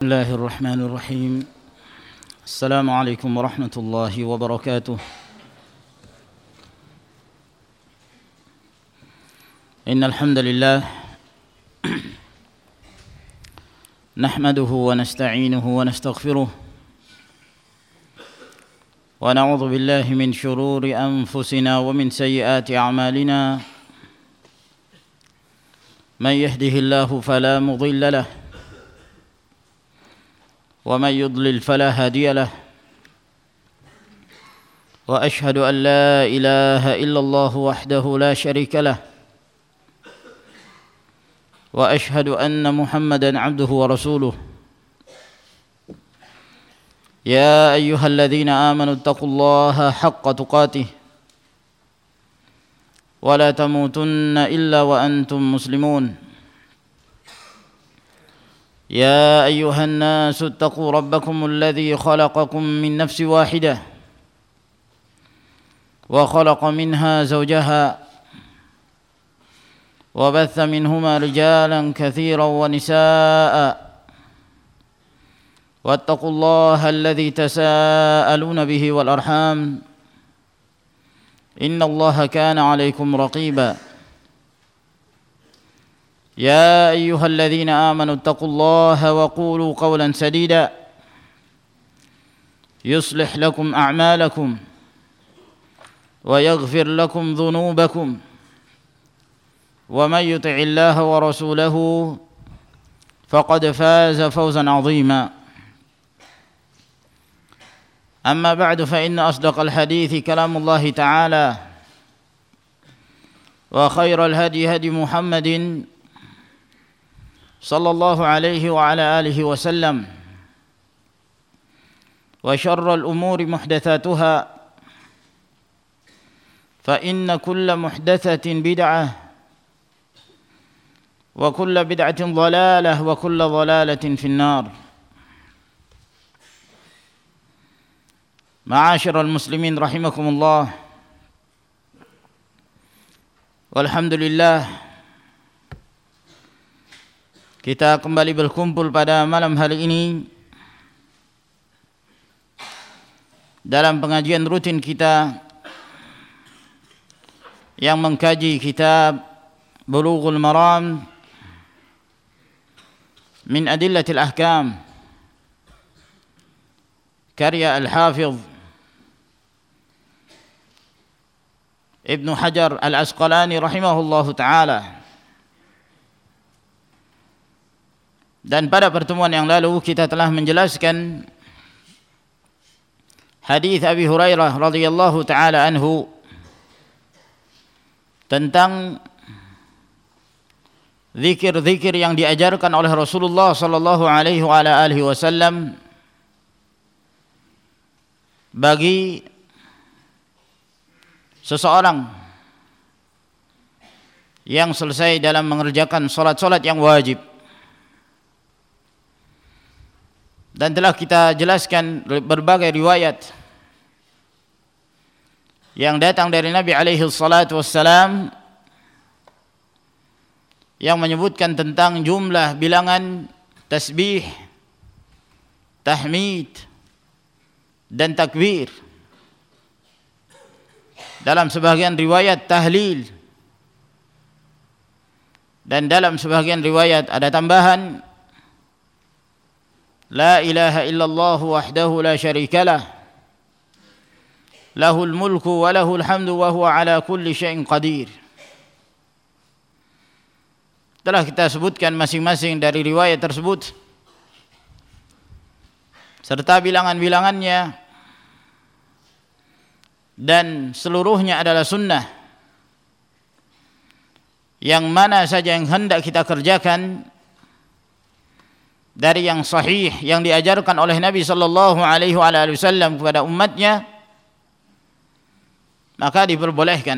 بسم الله الرحمن الرحيم. السلام عليكم ورحمة الله وبركاته. إن الحمد لله نحمده ونستعينه ونستغفره ونعوذ بالله من شرور أنفسنا ومن سيئات أعمالنا. من يهده الله فلا مضل له ومن يضلل فلا هادي له. وأشهد أن لا إله إلا الله وحده لا شريك له وأشهد أن محمدا عبده ورسوله. يا أيها الذين آمنوا اتقوا الله حق تقاته ولا تموتن إلا وأنتم مسلمون. يا أيها الناس اتقوا ربكم الذي خلقكم من نفس واحدة وخلق منها زوجها وبث منهما رجالا كثيرا ونساء واتقوا الله الذي تساءلون به والأرحام إن الله كان عليكم رقيبا. يا أيها الذين آمنوا اتقوا الله وقولوا قولا سديدا يصلح لكم أعمالكم ويغفر لكم ذنوبكم ومن يطع الله ورسوله فقد فاز فوزا عظيما. أما بعد فإن أصدق الحديث كلام الله تعالى وخير الهدي هدي محمد صلى الله عليه وعلى آله وسلم وشر الأمور محدثاتها فإن كل محدثة بدعة وكل بدعة ضلالة وكل ضلالة في النار. معاشر المسلمين رحمكم الله. Walhamdulillah, kita kembali berkumpul pada malam hari ini dalam pengajian rutin kita yang mengkaji kitab Bulughul Maram min Adillatil Ahkam karya Al-Hafidh Ibnu Hajar Al-Asqalani rahimahullahu ta'ala. Dan pada pertemuan yang lalu kita telah menjelaskan hadis Abi Hurairah radhiyallahu taala anhu tentang zikir-zikir yang diajarkan oleh Rasulullah sallallahu alaihi wa ala alihi wasallam bagi seseorang yang selesai dalam mengerjakan salat-salat yang wajib. Dan telah kita jelaskan berbagai riwayat yang datang dari Nabi alaihi salatu wassalam yang menyebutkan tentang jumlah bilangan tasbih, tahmid dan takbir. Dalam sebagian riwayat tahlil, dan dalam sebagian riwayat ada tambahan La ilaha illallah wahdahu la syarikalah lahul mulku wa lahul hamdu wa huwa ala kulli syai'in qadir. Telah kita sebutkan masing-masing dari riwayat tersebut serta bilangan-bilangannya, dan seluruhnya adalah sunnah yang mana saja yang hendak kita kerjakan dari yang sahih yang diajarkan oleh Nabi sallallahu alaihi wasallam kepada umatnya, maka diperbolehkan.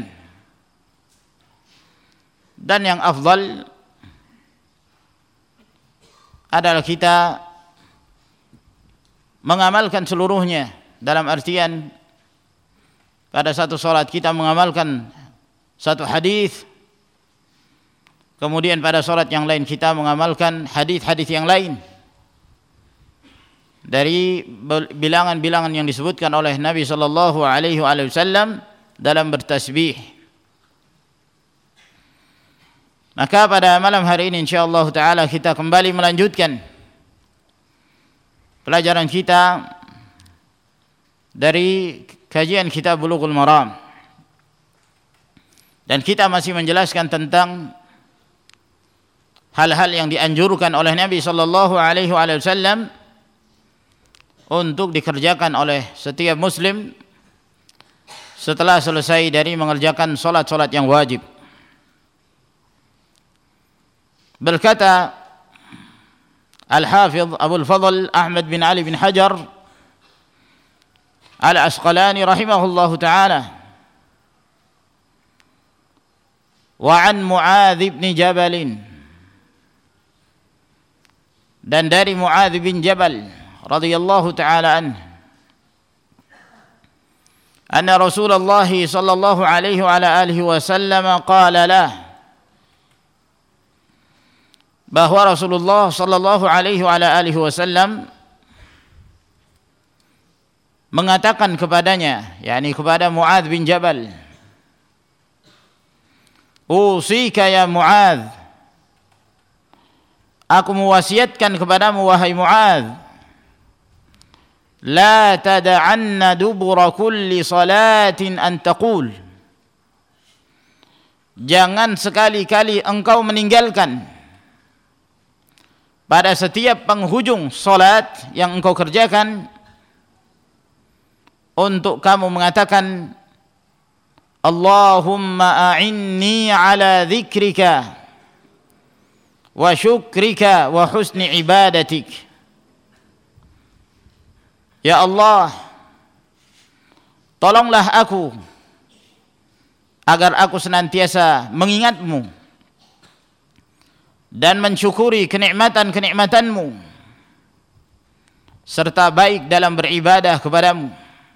Dan yang afdal adalah kita mengamalkan seluruhnya, dalam artian pada satu salat kita mengamalkan satu hadis, kemudian pada salat yang lain kita mengamalkan hadis-hadis yang lain. dari bilangan-bilangan yang disebutkan oleh Nabi sallallahu alaihi wasallam dalam bertasbih. Maka pada malam hari ini insyaallah taala kita kembali melanjutkan pelajaran kita dari kajian kitab Bulughul Maram. Dan kita masih menjelaskan tentang hal-hal yang dianjurkan oleh Nabi sallallahu alaihi wasallam untuk dikerjakan oleh setiap muslim setelah selesai dari mengerjakan salat-salat yang wajib. Berkata Al-Hafidh Abul Fadl Ahmad bin Ali bin Hajar Al-Asqalani rahimahullahu taala, wa an Muadz bin Jabal, dan dari Muadz bin Jabal radhiyallahu taala anhu, anna Rasulullah sallallahu alaihi wa ala alihi wasallam qala lah, bahwa Rasulullah sallallahu alaihi wa ala alihi wasallam mengatakan kepadanya, yakni kepada Muadz bin Jabal, usika ya Muadz, aku mewasiatkan kepadamu wahai Muadz, la tada'anna dubura kulli salatin an taqul, jangan sekali-kali engkau meninggalkan pada setiap penghujung salat yang engkau kerjakan untuk kamu mengatakan, Allahumma a'inni ala dzikrika wa syukrika wa husni ibadatik. Ya Allah, tolonglah aku agar aku senantiasa mengingatmu dan mensyukuri kenikmatan-kenikmatanmu serta baik dalam beribadah kepadamu.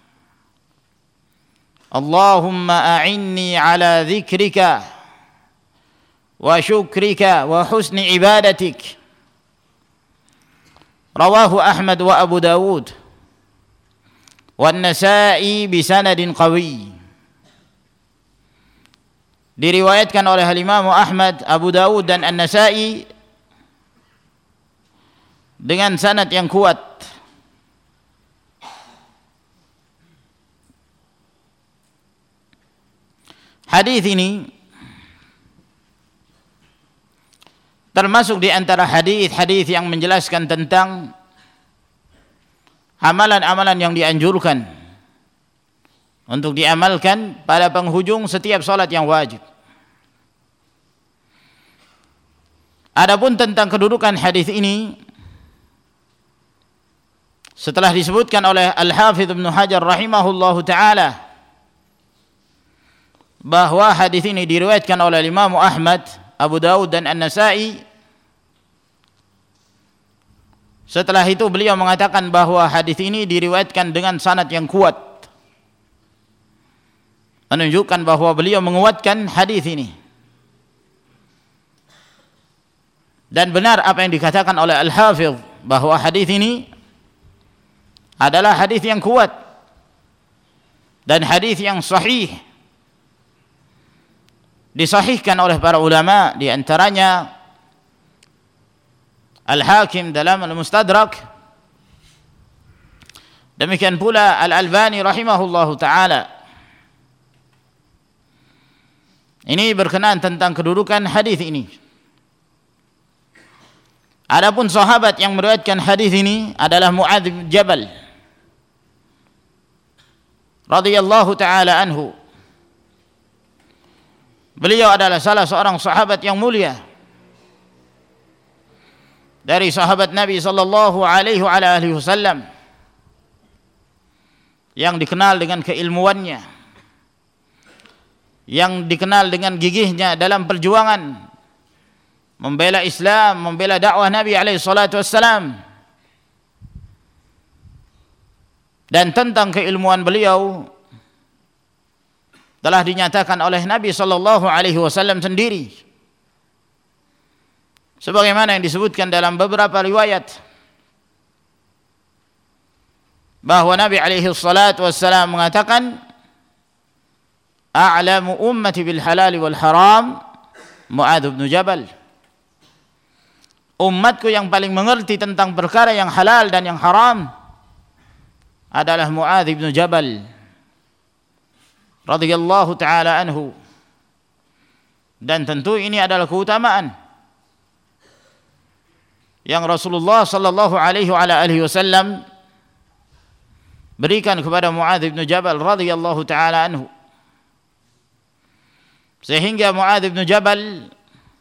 Allahumma a'inni ala dzikrika wa syukrika wa husni ibadatik. Rawahu Ahmad wa Abu Dawud wa An-Nasa'i bisanadin qawi. Diriwayatkan oleh Imam Ahmad, Abu Dawud dan An-Nasa'i dengan sanad yang kuat. Hadis ini termasuk di antara hadis-hadis yang menjelaskan tentang amalan-amalan yang dianjurkan untuk diamalkan pada penghujung setiap salat yang wajib. Adapun tentang kedudukan hadis ini, setelah disebutkan oleh Al-Hafidh Ibnu Hajar rahimahullahu taala bahwa hadis ini diriwayatkan oleh Imam Ahmad, Abu Dawud dan An-Nasa'i, setelah itu beliau mengatakan bahwa hadis ini diriwayatkan dengan sanad yang kuat, menunjukkan bahwa beliau menguatkan hadis ini. Dan benar apa yang dikatakan oleh Al-Hafidh bahwa hadis ini adalah hadis yang kuat dan hadis yang sahih, disahihkan oleh para ulama, di antaranya Al-Hakim dalam Al-Mustadrak, demikian pula Al-Albani rahimahullahu taala. Ini berkenaan tentang kedudukan hadis ini. Adapun sahabat yang meriwayatkan hadis ini adalah Muadz bin Jabal radhiyallahu taala anhu. Beliau adalah salah seorang sahabat yang mulia dari sahabat Nabi sallallahu alaihi wasallam yang dikenal dengan keilmuannya, yang dikenal dengan gigihnya dalam perjuangan membela Islam, membela dakwah Nabi alaihi salatu wassalam. Dan tentang keilmuan beliau telah dinyatakan oleh Nabi sallallahu alaihi wasallam sendiri, sebagaimana yang disebutkan dalam beberapa riwayat. bahwa Nabi alaihi salatu wassalam mengatakan, a'lamu ummati bil halal wal haram Mu'adz bin Jabal. Umatku yang paling mengerti tentang perkara yang halal dan yang haram adalah Mu'adz bin Jabal radhiyallahu taala anhu. Dan tentu ini adalah keutamaan yang Rasulullah sallallahu alaihi wasallam berikan kepada Mu'adz bin Jabal radhiyallahu taala anhu, sehingga Mu'adz bin Jabal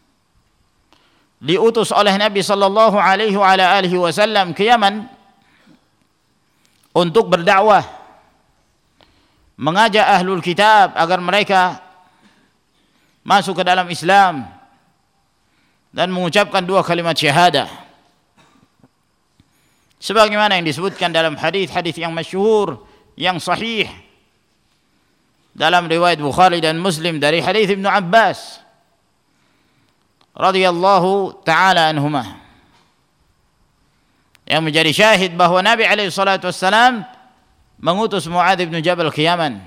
diutus oleh Nabi sallallahu alaihi wasallam ke Yaman untuk berdakwah, mengajak ahlul kitab agar mereka masuk ke dalam Islam dan mengucapkan dua kalimat syahadah, sebagaimana yang disebutkan dalam hadis-hadis yang masyhur yang sahih dalam riwayat Bukhari dan Muslim dari hadis Ibnu Abbas radhiyallahu taala anhuma, yang menjadi syahid bahwa Nabi alaihi salatu wassalam mengutus Mu'adz bin Jabal ke Yaman.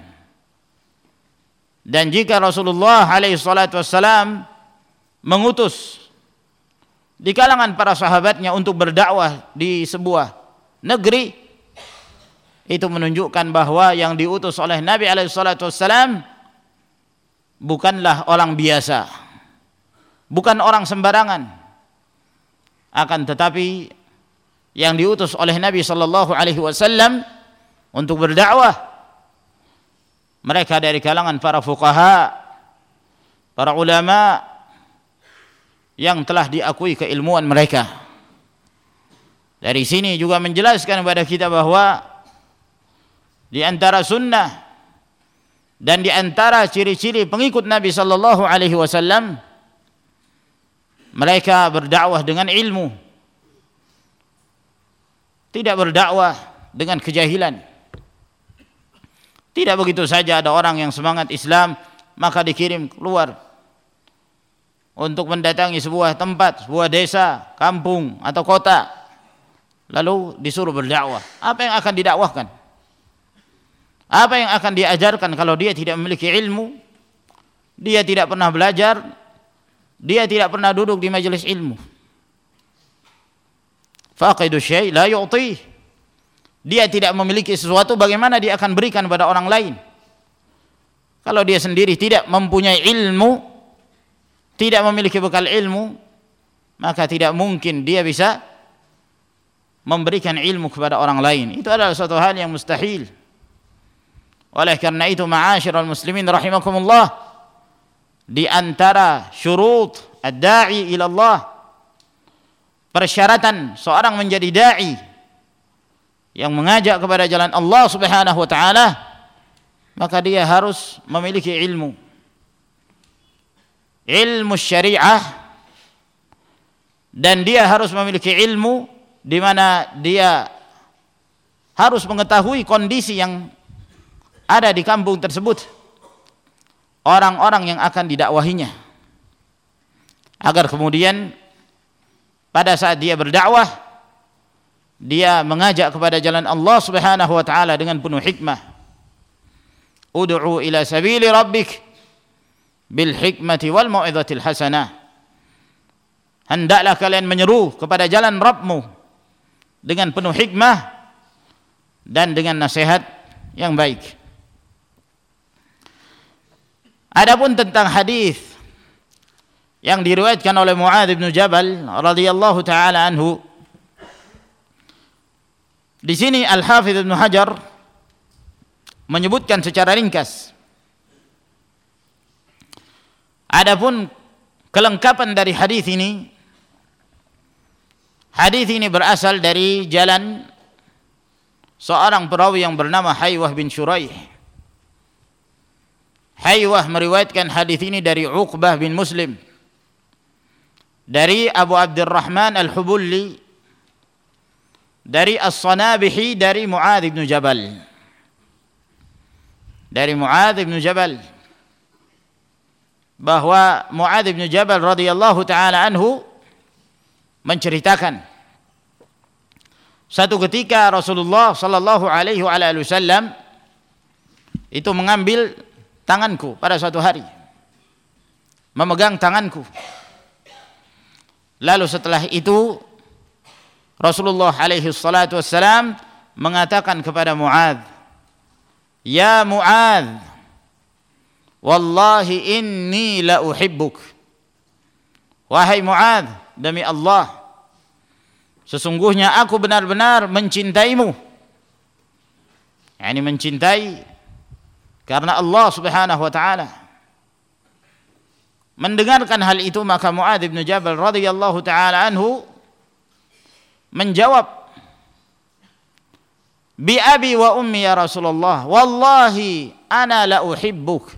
Dan jika Rasulullah alaihi salatu wassalam mengutus di kalangan para sahabatnya untuk berdakwah di sebuah negeri, itu menunjukkan bahwa yang diutus oleh Nabi alaihi salatu wassalam bukanlah orang biasa, bukan orang sembarangan, akan tetapi yang diutus oleh Nabi sallallahu alaihi wasallam untuk berdakwah mereka dari kalangan para fuqaha, para ulama yang telah diakui keilmuan mereka. Dari sini juga menjelaskan kepada kita bahwa di antara sunnah dan di antara ciri-ciri pengikut Nabi sallallahu alaihi wasallam, mereka berdakwah dengan ilmu, tidak berdakwah dengan kejahilan. Tidak begitu saja ada orang yang semangat Islam maka dikirim keluar untuk mendatangi sebuah tempat, sebuah desa, kampung atau kota, lalu disuruh berdakwah. Apa yang akan didakwahkan? Apa yang akan diajarkan kalau dia tidak memiliki ilmu? Dia tidak pernah belajar, dia tidak pernah duduk di majelis ilmu. Faqidu syai' la yu'tih. Dia tidak memiliki sesuatu, bagaimana dia akan berikan kepada orang lain? Kalau dia sendiri tidak mempunyai ilmu, tidak memiliki bekal ilmu, maka tidak mungkin dia bisa memberikan ilmu kepada orang lain. Itu adalah suatu hal yang mustahil. Oleh karena itu, ma'asyiral muslimin rahimakumullah, di antara syurut ad-da'i ila Allah, persyaratan seorang menjadi da'i yang mengajak kepada jalan Allah Subhanahu wa taala, maka dia harus memiliki ilmu syariah, dan dia harus memiliki ilmu di mana dia harus mengetahui kondisi yang ada di kampung tersebut, orang-orang yang akan didakwahinya, agar kemudian pada saat dia berdakwah, dia mengajak kepada jalan Allah Subhanahu wa taala dengan penuh hikmah. Ud'u ila sabili rabbik bil hikmati wal mau'izatil hasanah. Hendaklah kalian menyeru kepada jalan Rabbmu dengan penuh hikmah dan dengan nasihat yang baik. Adapun tentang hadis yang diriwayatkan oleh Mu'adz bin Jabal radhiyallahu taala anhu, di sini Al-Hafidz Ibnu Hajar menyebutkan secara ringkas. Adapun kelengkapan dari hadis ini berasal dari jalan seorang perawi yang bernama Haywah bin Shuraih. Haywah meriwayatkan hadis ini dari Uqbah bin Muslim, dari Abu Abdurrahman Al-Hubulli, dari As-Sanabihi, dari Mu'adz bin Jabal. Dari Mu'adz bin Jabal, bahwa Mu'adz bin Jabal radhiyallahu taala anhu menceritakan Satu ketika Rasulullah sallallahu alaihi wasallam itu mengambil tanganku pada suatu hari, memegang tanganku. Lalu setelah itu Rasulullah alaihi salatu wassalam mengatakan kepada Muadz, "Ya Muadz, wallahi inni la uhibbuk." Wahai Muadz, demi Allah, sesungguhnya aku benar-benar mencintaimu. Yani mencintai karena Allah Subhanahu wa taala. Mendengarkan hal itu, maka Muadz bin Jabal radhiyallahu taala anhu menjawab, "Bi abi wa ummi ya Rasulullah, wallahi ana la uhibbuk."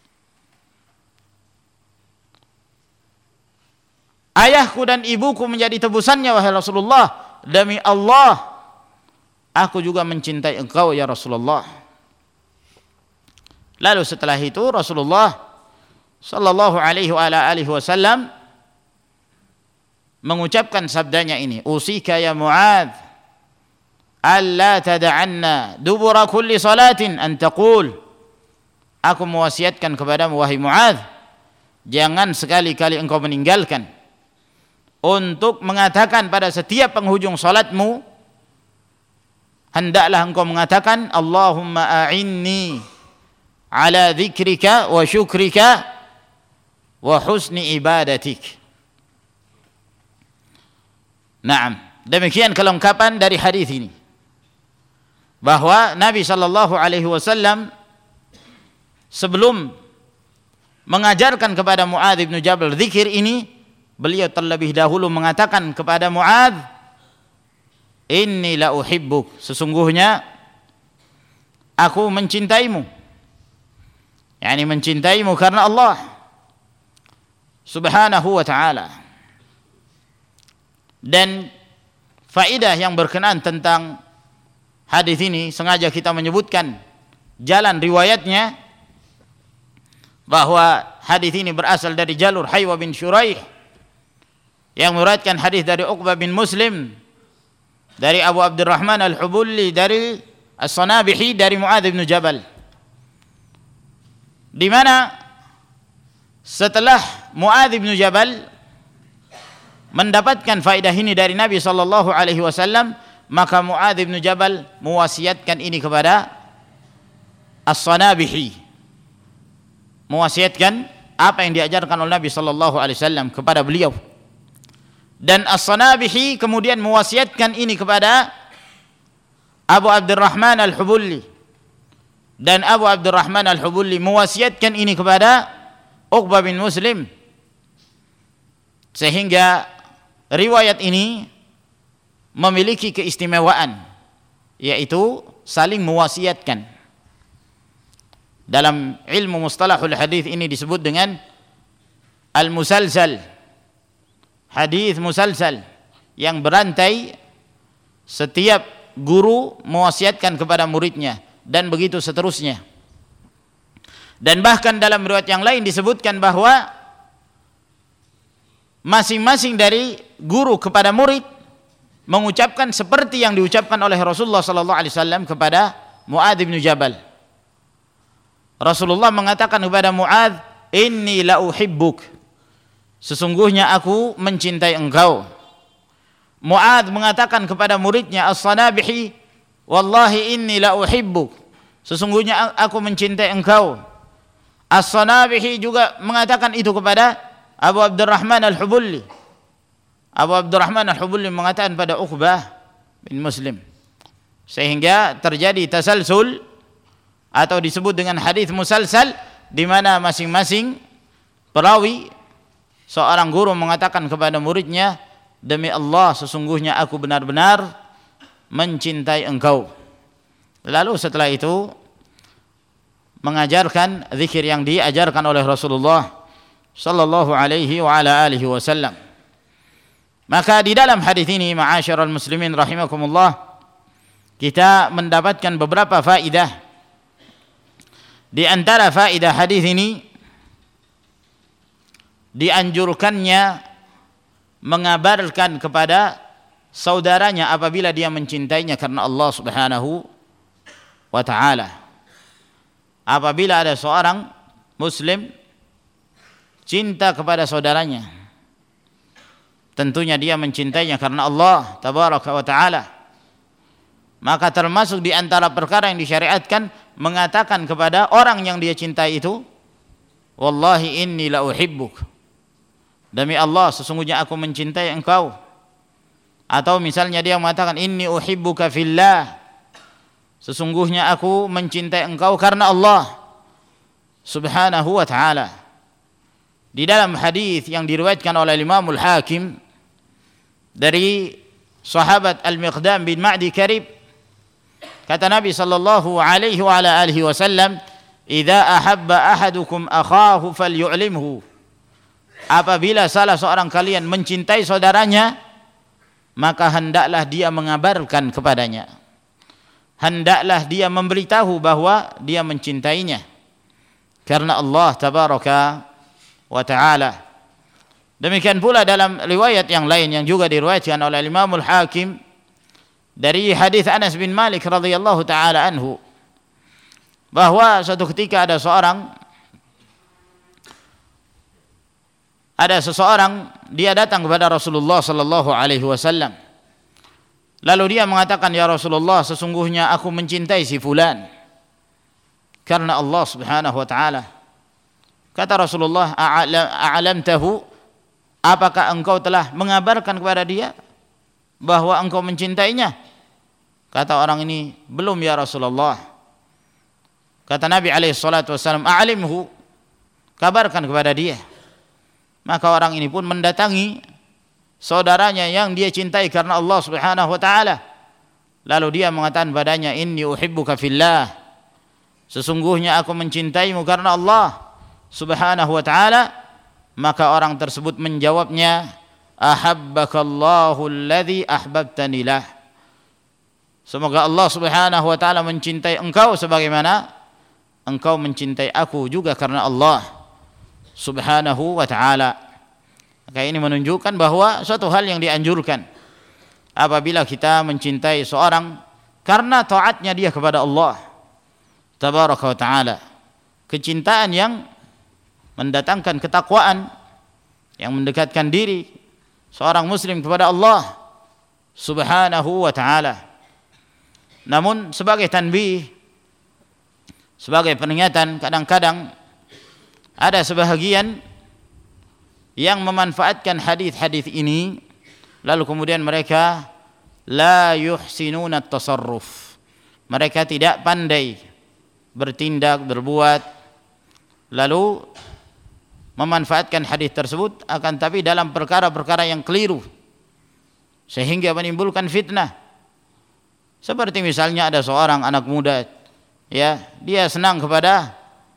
Ayahku dan ibuku menjadi tebusannya wahai Rasulullah, demi Allah aku juga mencintai engkau ya Rasulullah. Lalu setelah itu Rasulullah sallallahu alaihi wasallam mengucapkan sabdanya ini, "Usika ya Muadz alla tad'anna dubura kulli salatin an taqul." Aku mewasiatkan kepadamu wahai Muadz, jangan sekali-kali engkau meninggalkan untuk mengatakan pada setiap penghujung salatmu, hendaklah engkau mengatakan, "Allahumma a'inni ala dzikrika wa syukrika wa husni ibadatik." Naam, demikian kelengkapan dari hadis ini, bahwa Nabi sallallahu alaihi wasallam sebelum mengajarkan kepada Muadz bin Jabal zikir ini, beliau terlebih dahulu mengatakan kepada Muadz, "Inni la uhibbuk." Sesungguhnya aku mencintaimu. Yani mencintaimu karena Allah Subhanahu wa taala. Dan faedah yang berkenaan tentang hadis ini, sengaja kita menyebutkan jalan riwayatnya, bahwa hadis ini berasal dari jalur Haywa bin Shuraih yang meriwayatkan hadis dari Uqbah bin Muslim, dari Abu Abdurrahman Al-Hubuli, dari As-Sanabihi, dari Muadz bin Jabal, di mana setelah Muadz bin Jabal mendapatkan faedah ini dari Nabi sallallahu alaihi wasallam, maka Muadz bin Jabal mewasiatkan ini kepada As-Sanabihi, mewasiatkan apa yang diajarkan oleh Nabi sallallahu alaihi wasallam kepada beliau. Dan As-Sanabihi kemudian mewasiatkan ini kepada Abu Abdurrahman Al-Hubuli, dan Abu Abdurrahman Al-Hubuli mewasiatkan ini kepada Uqbah bin Muslim, sehingga riwayat ini memiliki keistimewaan, yaitu saling mewasiatkan. Dalam ilmu mustalahul hadis ini disebut dengan al-musalsal, hadis musalsal, yang berantai, setiap guru mewasiatkan kepada muridnya, dan begitu seterusnya. Dan bahkan dalam riwayat yang lain disebutkan bahwa masing-masing dari guru kepada murid mengucapkan seperti yang diucapkan oleh Rasulullah sallallahu alaihi wasallam kepada Muadz bin Jabal. Rasulullah mengatakan kepada Muadz, "Inni la uhibbuk." Sesungguhnya aku mencintai engkau. Muadz mengatakan kepada muridnya As-Sanabihi, "Wallahi inni la uhibbuk." Sesungguhnya aku mencintai engkau. As-Sanabihi juga mengatakan itu kepada Abu Abdurrahman Al-Hubuli. Abu Abdurrahman Al-Hubuli mengatakan pada Uqbah bin Muslim. Sehingga terjadi tasalsul, atau disebut dengan hadis musalsal, di mana masing-masing perawi, seorang guru mengatakan kepada muridnya, "Demi Allah, sesungguhnya aku benar-benar mencintai engkau." Lalu setelah itu mengajarkan zikir yang diajarkan oleh Rasulullah sallallahu alaihi wa ala alihi wasallam. Maka di dalam hadis ini, ma'asyiral muslimin rahimakumullah, kita mendapatkan beberapa faedah. Di antara faedah hadis ini, dianjurkannya mengabarkan kepada saudaranya apabila dia mencintainya karena Allah Subhanahu wa ta'ala. Apabila ada seorang muslim cinta kepada saudaranya, tentunya dia mencintainya karena Allah tabaraka wa ta'ala. Maka termasuk di antara perkara yang disyariatkan mengatakan kepada orang yang dia cintai itu, wallahi inni la uhibbuk, demi Allah sesungguhnya aku mencintai engkau. Atau misalnya dia mengatakan inni uhibbuka fillah, sesungguhnya aku mencintai engkau karena Allah Subhanahu wa ta'ala. Di dalam hadis yang diriwayatkan oleh Imamul Hakim dari sahabat Al-Miqdam bin Ma'di Karib, kata Nabi sallallahu alaihi wa ala alihi wasallam, "Idza ahabba ahadukum akhahu falyu'limhu." Apabila salah seorang kalian mencintai saudaranya, maka hendaklah dia mengabarkan kepadanya. Hendaklah dia memberitahu bahwa dia mencintainya karena Allah tabaraka wa ta'ala. Demikian pula dalam riwayat yang lain yang juga diriwayatkan oleh Imamul Hakim dari hadis Anas bin Malik radhiyallahu taala anhu, bahwa suatu ketika ada seseorang dia datang kepada Rasulullah sallallahu alaihi wasallam. Lalu dia mengatakan, ya Rasulullah, sesungguhnya aku mencintai si fulan karena Allah Subhanahu wa taala. Kata Rasulullah, a'lamtahu, apakah engkau telah mengabarkan kepada dia bahwa engkau mencintainya? Kata orang ini, belum ya Rasulullah. Kata Nabi alaihi salatu wasallam, a'limhu, kabarkan kepada dia. Maka orang ini pun mendatangi saudaranya yang dia cintai karena Allah Subhanahu wa taala. Lalu dia mengatakan padanya, inni uhibbuka fillah, sesungguhnya aku mencintaimu karena Allah Subhanahu wa ta'ala. Maka orang tersebut menjawabnya, ahabbakallahu alladhi ahbabtani lah, semoga Allah Subhanahu wa ta'ala mencintai engkau sebagaimana engkau mencintai aku juga karena Allah Subhanahu wa ta'ala. Maka ini menunjukkan bahwa suatu hal yang dianjurkan apabila kita mencintai seorang karena taatnya dia kepada Allah tabaraka wa ta'ala, kecintaan yang mendatangkan ketakwaan, yang mendekatkan diri seorang muslim kepada Allah Subhanahu wa ta'ala. Namun sebagai tanbih, sebagai peringatan, kadang-kadang ada sebahagian yang memanfaatkan hadis-hadis ini lalu kemudian mereka la yuhsinuna at-tasarruf, mereka tidak pandai bertindak, berbuat, lalu memanfaatkan hadis tersebut, akan tapi dalam perkara-perkara yang keliru sehingga menimbulkan fitnah. Seperti misalnya ada seorang anak muda, ya, dia senang kepada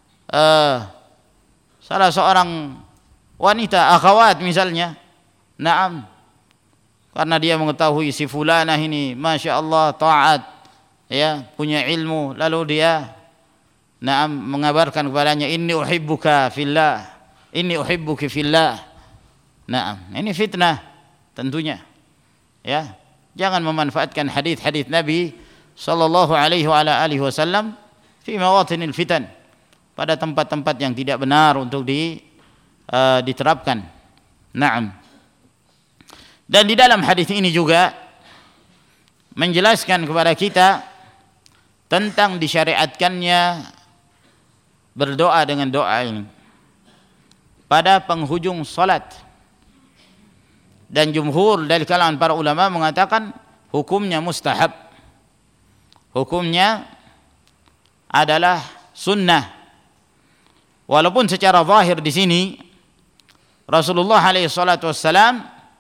salah seorang wanita, akhwat misalnya, naam, karena dia mengetahui si fulanah ini masya Allah taat, ya, punya ilmu, lalu dia naam mengabarkan kepadanya, inni uhibbuka fillah, inni uhibbuki fillah. Naam, ini fitnah tentunya, ya. Jangan memanfaatkan hadis-hadis Nabi sallallahu alaihi wa ala alihi wasallam fi mawatinil fitan, pada tempat-tempat yang tidak benar untuk diterapkan. Naam. Dan di dalam hadis ini juga menjelaskan kepada kita tentang disyariatkannya berdoa dengan doa ini pada penghujung salat. Dan jumhur dari kalangan para ulama mengatakan hukumnya mustahab, hukumnya adalah sunnah. Walaupun secara zahir di sini Rasulullah alaihi salatu wassalam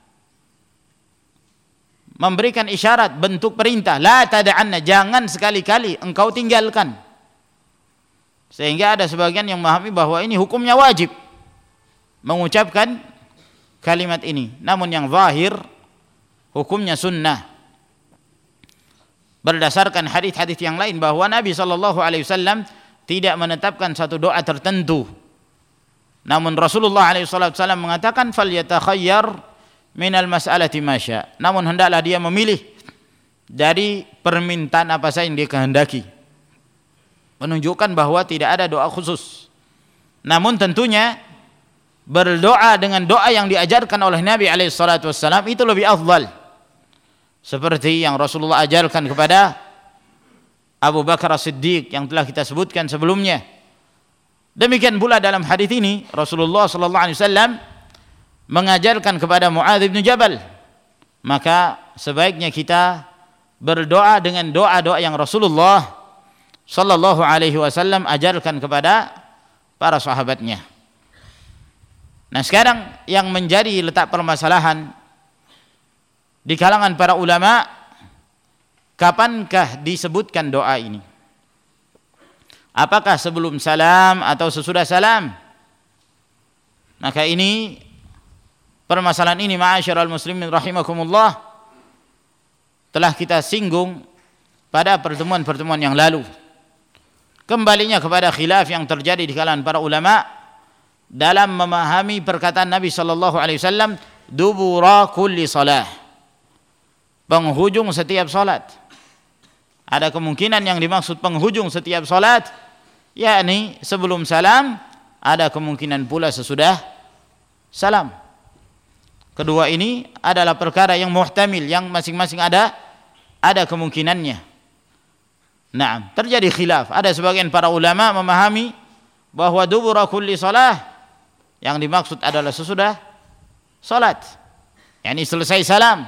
memberikan isyarat bentuk perintah, la tada'anna, jangan sekali-kali engkau tinggalkan. Sehingga ada sebagian yang memahami bahwa ini hukumnya wajib mengucapkan kalimat ini. Namun yang zahir hukumnya sunnah, berdasarkan hadis-hadis yang lain bahwa Nabi SAW tidak menetapkan satu doa tertentu. Namun Rasulullah SAW mengatakan, falyatakhayyar minal mas'alati ma syaa. Namun hendaklah dia memilih dari permintaan apa saja yang dia kehendaki. Menunjukkan bahwa tidak ada doa khusus. Namun tentunya berdoa dengan doa yang diajarkan oleh Nabi alaihi salatu wassalam itu lebih afdal. Seperti yang Rasulullah ajarkan kepada Abu Bakar As-Siddiq yang telah kita sebutkan sebelumnya. Demikian pula dalam hadis ini Rasulullah sallallahu alaihi wasallam mengajarkan kepada Muadz bin Jabal, maka sebaiknya kita berdoa dengan doa-doa yang Rasulullah sallallahu alaihi wasallam ajarkan kepada para sahabatnya. Nah, sekarang yang menjadi letak permasalahan di kalangan para ulama, kapankah disebutkan doa ini? Apakah sebelum salam atau sesudah salam? Maka ini permasalahan ini ma'asyiral muslimin rahimakumullah telah kita singgung pada pertemuan-pertemuan yang lalu. Kembalinya kepada khilaf yang terjadi di kalangan para ulama dalam memahami perkataan Nabi sallallahu alaihi wasallam dubura kulli salah, penghujung setiap salat. Ada kemungkinan yang dimaksud penghujung setiap salat yakni sebelum salam, ada kemungkinan pula sesudah salam. Kedua ini adalah perkara yang muhtamil, yang masing-masing ada kemungkinannya. Nah, terjadi khilaf. Ada sebagian para ulama memahami bahwa dubura kulli salah yang dimaksud adalah sesudah salat, yakni selesai salam.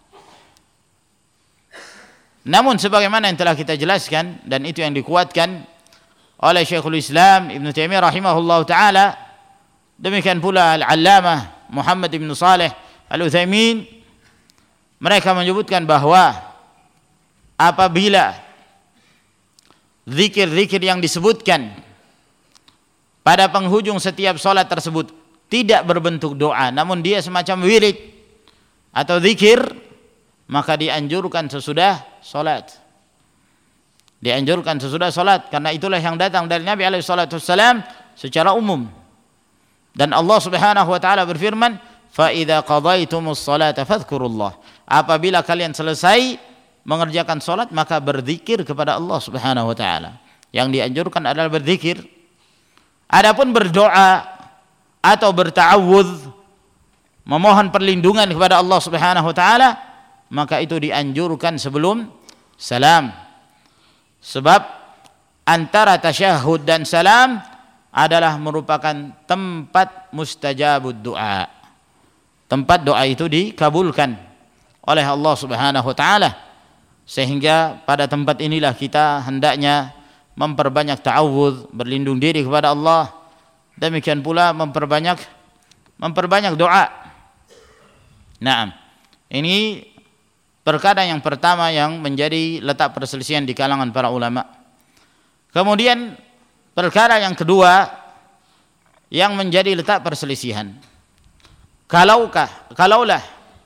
Namun sebagaimana yang telah kita jelaskan dan itu yang dikuatkan oleh Syekhul Islam Ibn Taimiyah rahimahullah ta'ala, demikian pula Al-Allamah Muhammad Ibn Saleh Al-Utsaimin, mereka menyebutkan bahwa apabila zikir-zikir yang disebutkan pada penghujung setiap salat tersebut tidak berbentuk doa, namun dia semacam wirid atau zikir, maka dianjurkan sesudah salat. Dianjurkan sesudah salat, karena itulah yang datang dari Nabi alaihi salatu wassalam secara umum. Dan Allah Subhanahu wa taala berfirman, "Fa idza qadaytumus salata fadhkurullah." Apabila kalian selesai mengerjakan salat, maka berzikir kepada Allah Subhanahu wa taala. Yang dianjurkan adalah berzikir. Adapun berdoa atau berta'awudz, memohon perlindungan kepada Allah Subhanahu wa taala, maka itu dianjurkan sebelum salam. Sebab antara tasyahud dan salam adalah merupakan tempat mustajabud doa. Tempat doa itu dikabulkan oleh Allah Subhanahu wa taala. Sehingga pada tempat inilah kita hendaknya memperbanyak ta'awudz, berlindung diri kepada Allah. Demikian pula memperbanyak doa. Nah, ini perkara yang pertama yang menjadi letak perselisihan di kalangan para ulama. Kemudian perkara yang kedua yang menjadi letak perselisihan, kalaulah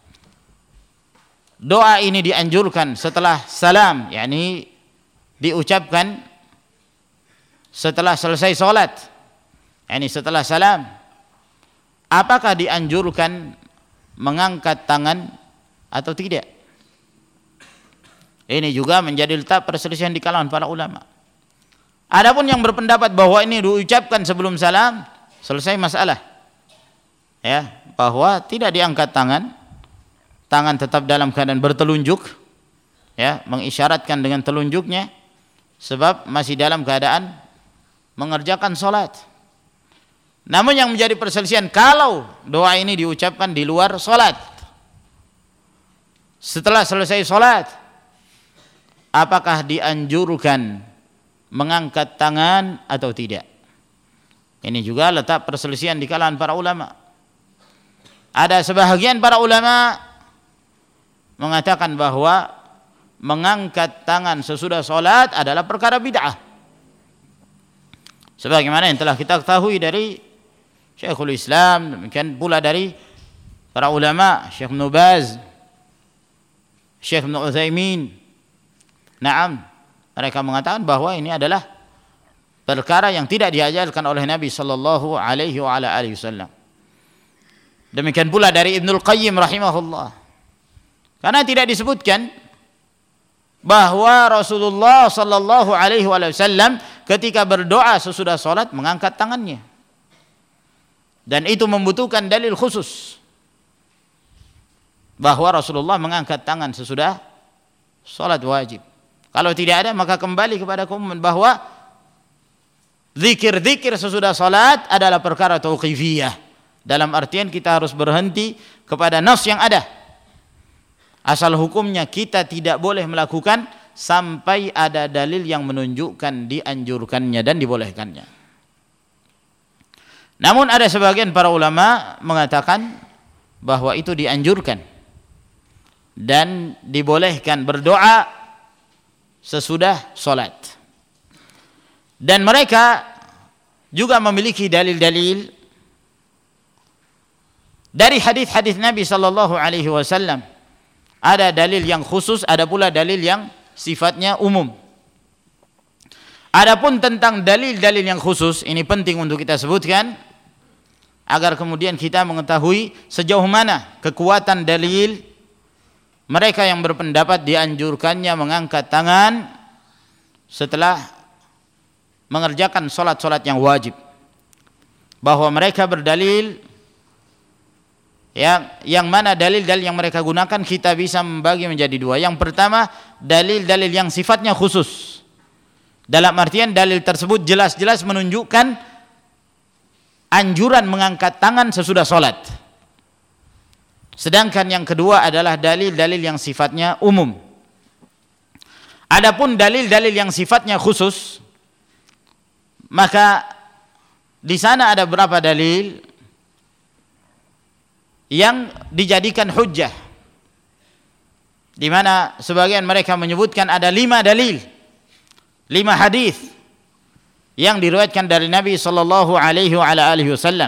doa ini dianjurkan setelah salam, yakni diucapkan setelah selesai salat, yakni setelah salam, apakah dianjurkan mengangkat tangan atau tidak? Ini juga menjadi letak perselisihan di kalangan para ulama. Adapun yang berpendapat bahwa ini diucapkan sebelum salam, selesai masalah. Ya, bahwa tidak diangkat tangan tetap dalam keadaan bertelunjuk, ya, mengisyaratkan dengan telunjuknya, sebab masih dalam keadaan mengerjakan salat. Namun yang menjadi perselisihan, kalau doa ini diucapkan di luar salat, setelah selesai salat, apakah dianjurkan mengangkat tangan atau tidak? Ini juga letak perselisihan di kalangan para ulama. Ada sebahagian para ulama mengatakan bahwa mengangkat tangan sesudah salat adalah perkara bid'ah. Sebagaimana yang telah kita ketahui dari Syekhul Islam, demikian pula dari para ulama, Syekh Ibn Baz, Syekh Ibn Utsaimin. Naam, mereka mengatakan bahwa ini adalah perkara yang tidak diajarkan oleh Nabi sallallahu alaihi wasallam. Demikian pula dari Ibnul Qayyim rahimahullah. Karena tidak disebutkan bahwa Rasulullah sallallahu alaihi wasallam ketika berdoa sesudah salat mengangkat tangannya. Dan itu membutuhkan dalil khusus bahwa Rasulullah mengangkat tangan sesudah salat wajib. Kalau tidak ada maka kembali kepada keumuman bahwa zikir-zikir sesudah salat adalah perkara tauqifiyah. Dalam artian kita harus berhenti kepada nas yang ada. Asal hukumnya kita tidak boleh melakukan sampai ada dalil yang menunjukkan dianjurkannya dan dibolehkannya. Namun ada sebagian para ulama mengatakan bahwa itu dianjurkan dan dibolehkan berdoa sesudah salat. Dan mereka juga memiliki dalil-dalil dari hadis-hadis Nabi sallallahu alaihi wasallam. Ada dalil yang khusus, ada pula dalil yang sifatnya umum. Adapun tentang dalil-dalil yang khusus, ini penting untuk kita sebutkan agar kemudian kita mengetahui sejauh mana kekuatan dalil mereka yang berpendapat dianjurkannya mengangkat tangan setelah mengerjakan salat-salat yang wajib. Bahwa mereka berdalil yang mana dalil-dalil yang mereka gunakan kita bisa membagi menjadi dua. Yang pertama, dalil-dalil yang sifatnya khusus. Dalam artian dalil tersebut jelas-jelas menunjukkan anjuran mengangkat tangan sesudah salat. Sedangkan yang kedua adalah dalil-dalil yang sifatnya umum. Adapun dalil-dalil yang sifatnya khusus, maka di sana ada beberapa dalil yang dijadikan hujjah, di mana sebagian mereka menyebutkan ada 5 dalil, 5 hadis yang diriwayatkan dari Nabi sallallahu alaihi wasallam.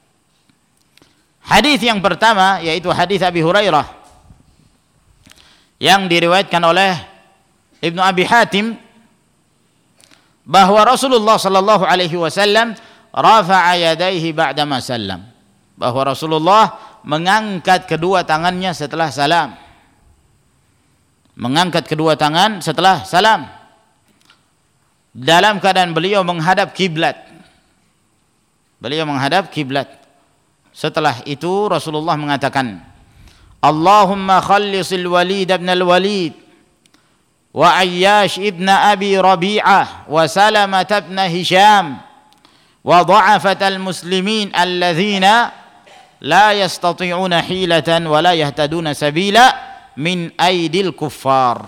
Hadis yang pertama yaitu hadis Abi Hurairah yang diriwayatkan oleh Ibnu Abi Hatim bahwa Rasulullah sallallahu alaihi wasallam rafa'a yadayhi ba'dama sallam, bahwa Rasulullah mengangkat kedua tangannya setelah salam. Mengangkat kedua tangan setelah salam dalam keadaan beliau menghadap kiblat. Beliau menghadap kiblat. Setelah itu Rasulullah mengatakan, Allahumma khallisil Walid ibn al-Walid wa Ayyash ibn Abi Rabi'ah wa Salamah ibn Hisham wa dha'afat al-muslimin alladhina la yastati'una hilatan wa la yahtaduna sabila min aidil kuffar.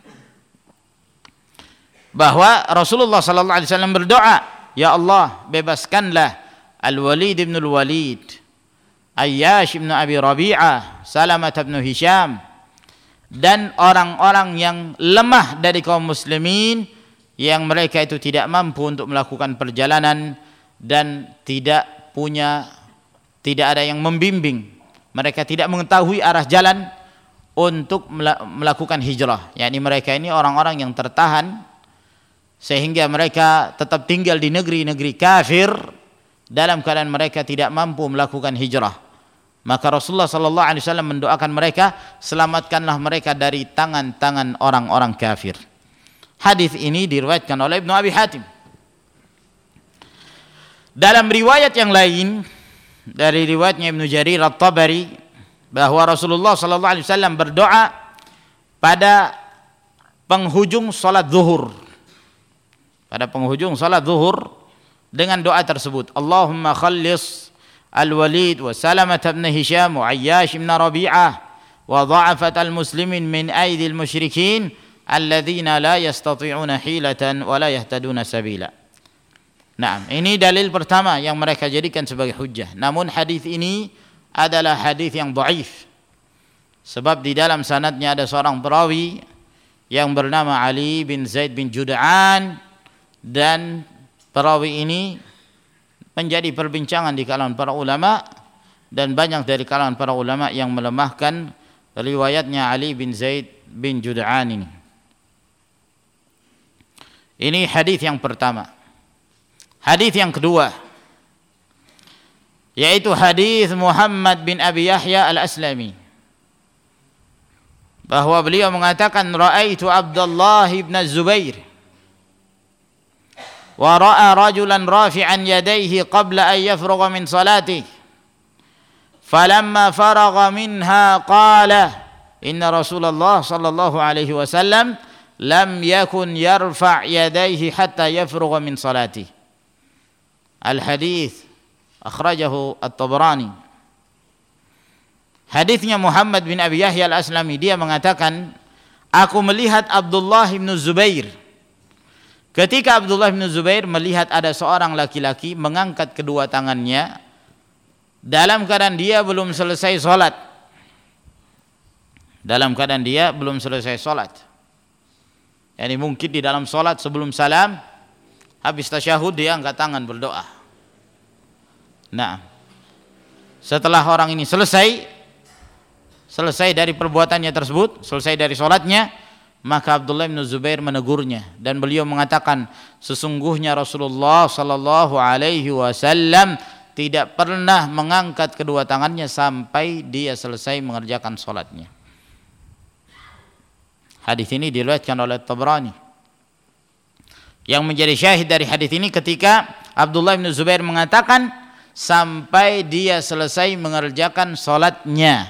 Bahwa Rasulullah sallallahu alaihi wasallam berdoa, ya Allah, bebaskanlah Al-Walid ibn al-Walid, Ayyash ibn Abi Rabi'ah, Salamah ibn Hisham, dan orang-orang yang lemah dari kaum muslimin yang mereka itu tidak mampu untuk melakukan perjalanan dan tidak ada yang membimbing, mereka tidak mengetahui arah jalan untuk melakukan hijrah. yakni mereka ini orang-orang yang tertahan sehingga mereka tetap tinggal di negeri-negeri kafir dalam keadaan mereka tidak mampu melakukan hijrah. Maka Rasulullah sallallahu alaihi wasallam mendoakan mereka, selamatkanlah mereka dari tangan-tangan orang-orang kafir. Hadis ini diriwayatkan oleh Ibnu Abi Hatim. Dalam riwayat yang lain dari riwayatnya Ibnu Jarir At-Tabari bahwa Rasulullah sallallahu alaihi wasallam berdoa pada penghujung salat zuhur. Pada penghujung salat zuhur dengan doa tersebut, Allahumma khallis Al-Walid wa Salamah ibn Hisham wa Ayyash ibn Rabi'ah wa dha'afat al-muslimin min aidil musyrikin alladzina la yastati'una hilatan wa la yahtaduna sabila. Nah, ini dalil pertama yang mereka jadikan sebagai hujjah. Namun hadis ini adalah hadis yang dhaif. Sebab di dalam sanadnya ada seorang perawi yang bernama Ali bin Zaid bin Jud'an, dan perawi ini menjadi perbincangan di kalangan para ulama, dan banyak dari kalangan para ulama yang melemahkan riwayatnya Ali bin Zaid bin Jud'an ini. Ini hadis yang pertama. Hadis yang kedua, yaitu hadis Muhammad bin Abi Yahya al-Aslami, bahwa beliau mengatakan ra'aitu Abdullah bin Zubair wa ra'a rajulan rafi'an yadayhi qabla an yafrugha min salatihi falamma faragha minha qala inna Rasulullah sallallahu alaihi wasallam lam yakun yarfa' yadayhi hatta yafrugha min salatihi. Al-hadits akhrajahu At-Tabrani. Hadisnya Muhammad bin Abi Yahya al-Aslami, dia mengatakan aku melihat Abdullah bin Zubair. Ketika Abdullah bin Zubair melihat ada seorang laki-laki mengangkat kedua tangannya dalam keadaan dia belum selesai salat. Dalam keadaan dia belum selesai salat. Yani mungkin di dalam salat sebelum salam, habis tasyahud dia angkat tangan berdoa. Nah, setelah orang ini selesai dari perbuatannya tersebut, selesai dari salatnya, maka Abdullah bin Zubair menegurnya dan beliau mengatakan sesungguhnya Rasulullah sallallahu alaihi wasallam tidak pernah mengangkat kedua tangannya sampai dia selesai mengerjakan salatnya. Hadis ini diriwayatkan oleh Tabrani. Yang menjadi syahid dari hadis ini ketika Abdullah bin Zubair mengatakan sampai dia selesai mengerjakan salatnya.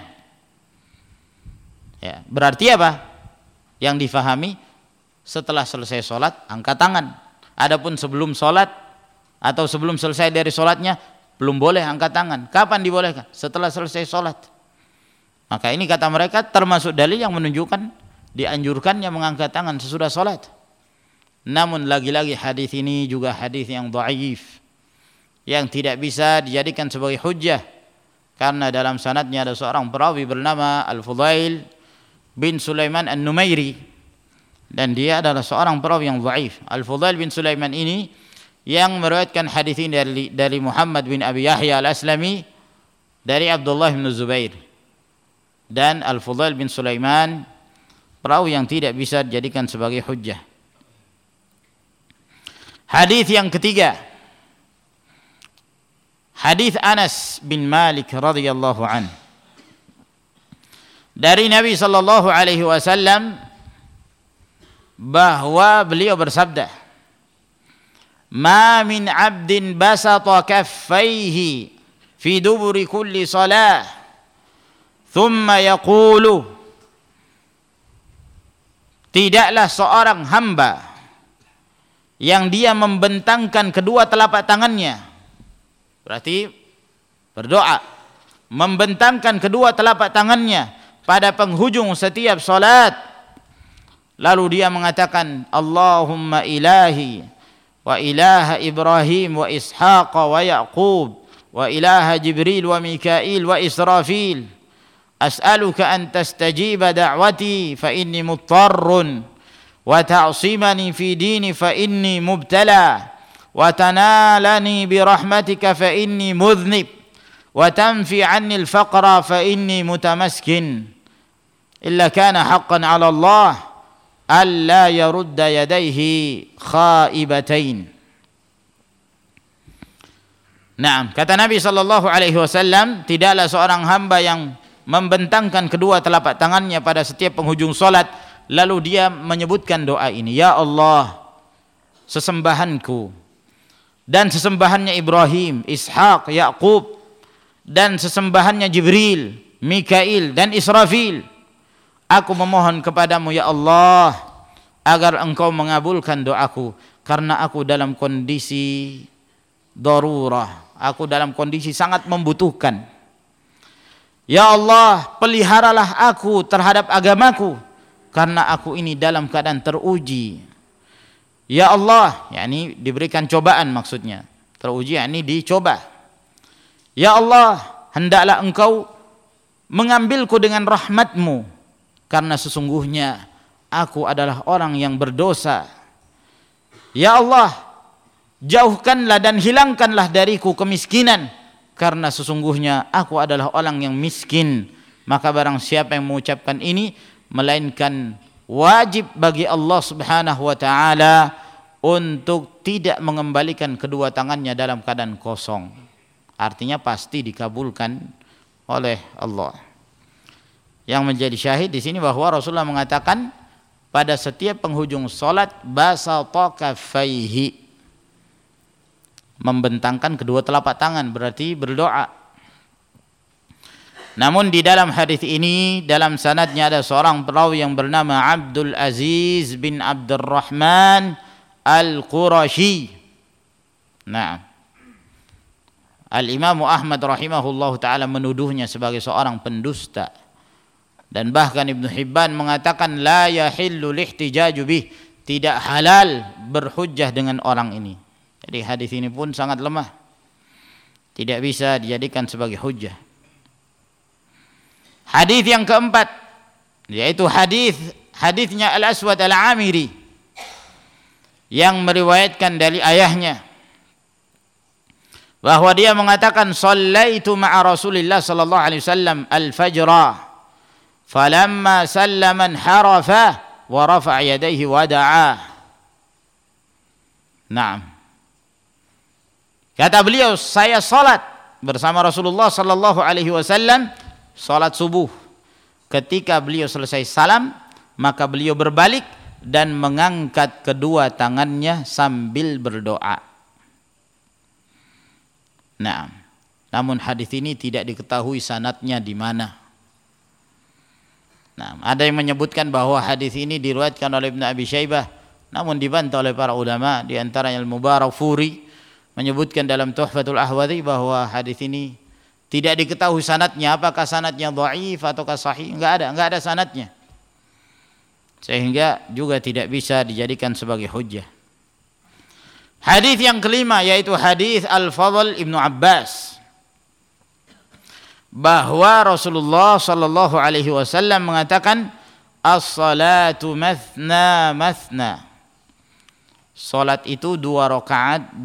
Ya, berarti apa? Yang difahami setelah selesai sholat angkat tangan. Adapun sebelum sholat atau sebelum selesai dari sholatnya belum boleh angkat tangan. Kapan dibolehkan? Setelah selesai sholat. Maka ini kata mereka termasuk dalil yang menunjukkan dianjurkannya mengangkat tangan sesudah sholat. Namun lagi-lagi hadis ini juga hadis yang dhaif, yang tidak bisa dijadikan sebagai hujjah, karena dalam sanadnya ada seorang perawi bernama Al-Fudail bin Sulaiman An-Numairi, dan dia adalah seorang perawi yang dhaif. Al-Fudail bin Sulaiman ini yang meriwayatkan hadis ini dari Muhammad bin Abi Yahya al-Aslami dari Abdullah bin Zubair. Dan Al-Fudail bin Sulaiman perawi yang tidak bisa dijadikan sebagai hujjah. Hadis yang ketiga, hadis Anas bin Malik radhiyallahu anhu. Dari Nabi sallallahu alaihi wasallam bahwa beliau bersabda, "Ma min 'abdin basata kaffaihi fi duburi kulli salah, thumma yaqulu." Tidaklah seorang hamba yang dia membentangkan kedua telapak tangannya, berarti berdoa, membentangkan kedua telapak tangannya pada penghujung setiap salat, lalu dia mengatakan Allahumma ilahi wa ilaha Ibrahim wa Ishaq wa Yaqub wa ilaha Jibril wa Mikail wa Israfil, as'aluka an tastajiba da'wati fa inni muttarrun wa ta'simani fi dini fa inni mubtala wa tanalani bi rahmatika fa inni mudhnib wa tanfi 'anni al-faqra fa inni mutamaskin illa kana haqqan 'ala Allah alla yarudda yadayhi khaibatain. Naam, kata Nabi sallallahu alaihi wasallam, tidaklah seorang hamba yang membentangkan kedua telapak tangannya pada setiap penghujung salat lalu dia menyebutkan doa ini, ya Allah, sesembahanku dan sesembahannya Ibrahim, Ishaq, Yaqub, dan sesembahannya Jibril, Mikail dan Israfil, aku memohon kepadamu ya Allah agar engkau mengabulkan doaku, karena aku dalam kondisi darurah, aku dalam kondisi sangat membutuhkan. Ya Allah, peliharalah aku terhadap agamaku, karena aku ini dalam keadaan teruji. Ya Allah, yakni diberikan cobaan, maksudnya teruji yakni dicoba. Ya Allah, hendaklah engkau mengambilku dengan rahmatmu, karena sesungguhnya aku adalah orang yang berdosa. Ya Allah, jauhkanlah dan hilangkanlah dariku kemiskinan, karena sesungguhnya aku adalah orang yang miskin. Maka barang siapa yang mengucapkan ini, melainkan wajib bagi Allah Subhanahu wa taala untuk tidak mengembalikan kedua tangannya dalam keadaan kosong. artinya pasti dikabulkan oleh Allah. Yang menjadi syahid di sini bahwa Rasulullah mengatakan pada setiap penghujung salat basata kaffaihi, membentangkan kedua telapak tangan, berarti berdoa. Namun di dalam hadis ini dalam sanadnya ada seorang perawi yang bernama Abdul Aziz bin Abdurrahman Al-Qurashi. Nah, Al-Imam Ahmad rahimahullahu taala menuduhnya sebagai seorang pendusta. Dan bahkan Ibnu Hibban mengatakan la yahillu lihtijaju bih, tidak halal berhujjah dengan orang ini. Jadi hadis ini pun sangat lemah, tidak bisa dijadikan sebagai hujjah. Hadis yang keempat yaitu hadisnya Al-Aswad Al-Amiri yang meriwayatkan dari ayahnya bahwa dia mengatakan shallaitu ma'a Rasulillah sallallahu alaihi wasallam al-fajra falamma sallama harafa wa rafa'a yadayhi wa da'a. Naam. Kata beliau, saya salat bersama Rasulullah sallallahu alaihi wasallam salat subuh. Ketika beliau selesai salam, maka beliau berbalik dan mengangkat kedua tangannya sambil berdoa. Nah, namun hadis ini tidak diketahui sanadnya di mana. Nah, ada yang menyebutkan bahwa hadis ini diriwayatkan oleh Ibnu Abi Syaibah, namun dibantah oleh para ulama, di antaranya Al-Mubarakfuri menyebutkan dalam Tuhfatul Ahwadhi bahwa hadis ini tidak diketahui sanadnya, apakah sanadnya dhaif ataukah sahih, enggak ada sanadnya. Sehingga juga tidak bisa dijadikan sebagai hujjah. Hadis yang kelima yaitu hadis Al-Fadl Ibnu Abbas, bahwa Rasulullah sallallahu alaihi wasallam mengatakan as-salatu mathna mathna. Salat itu 2 rakaat.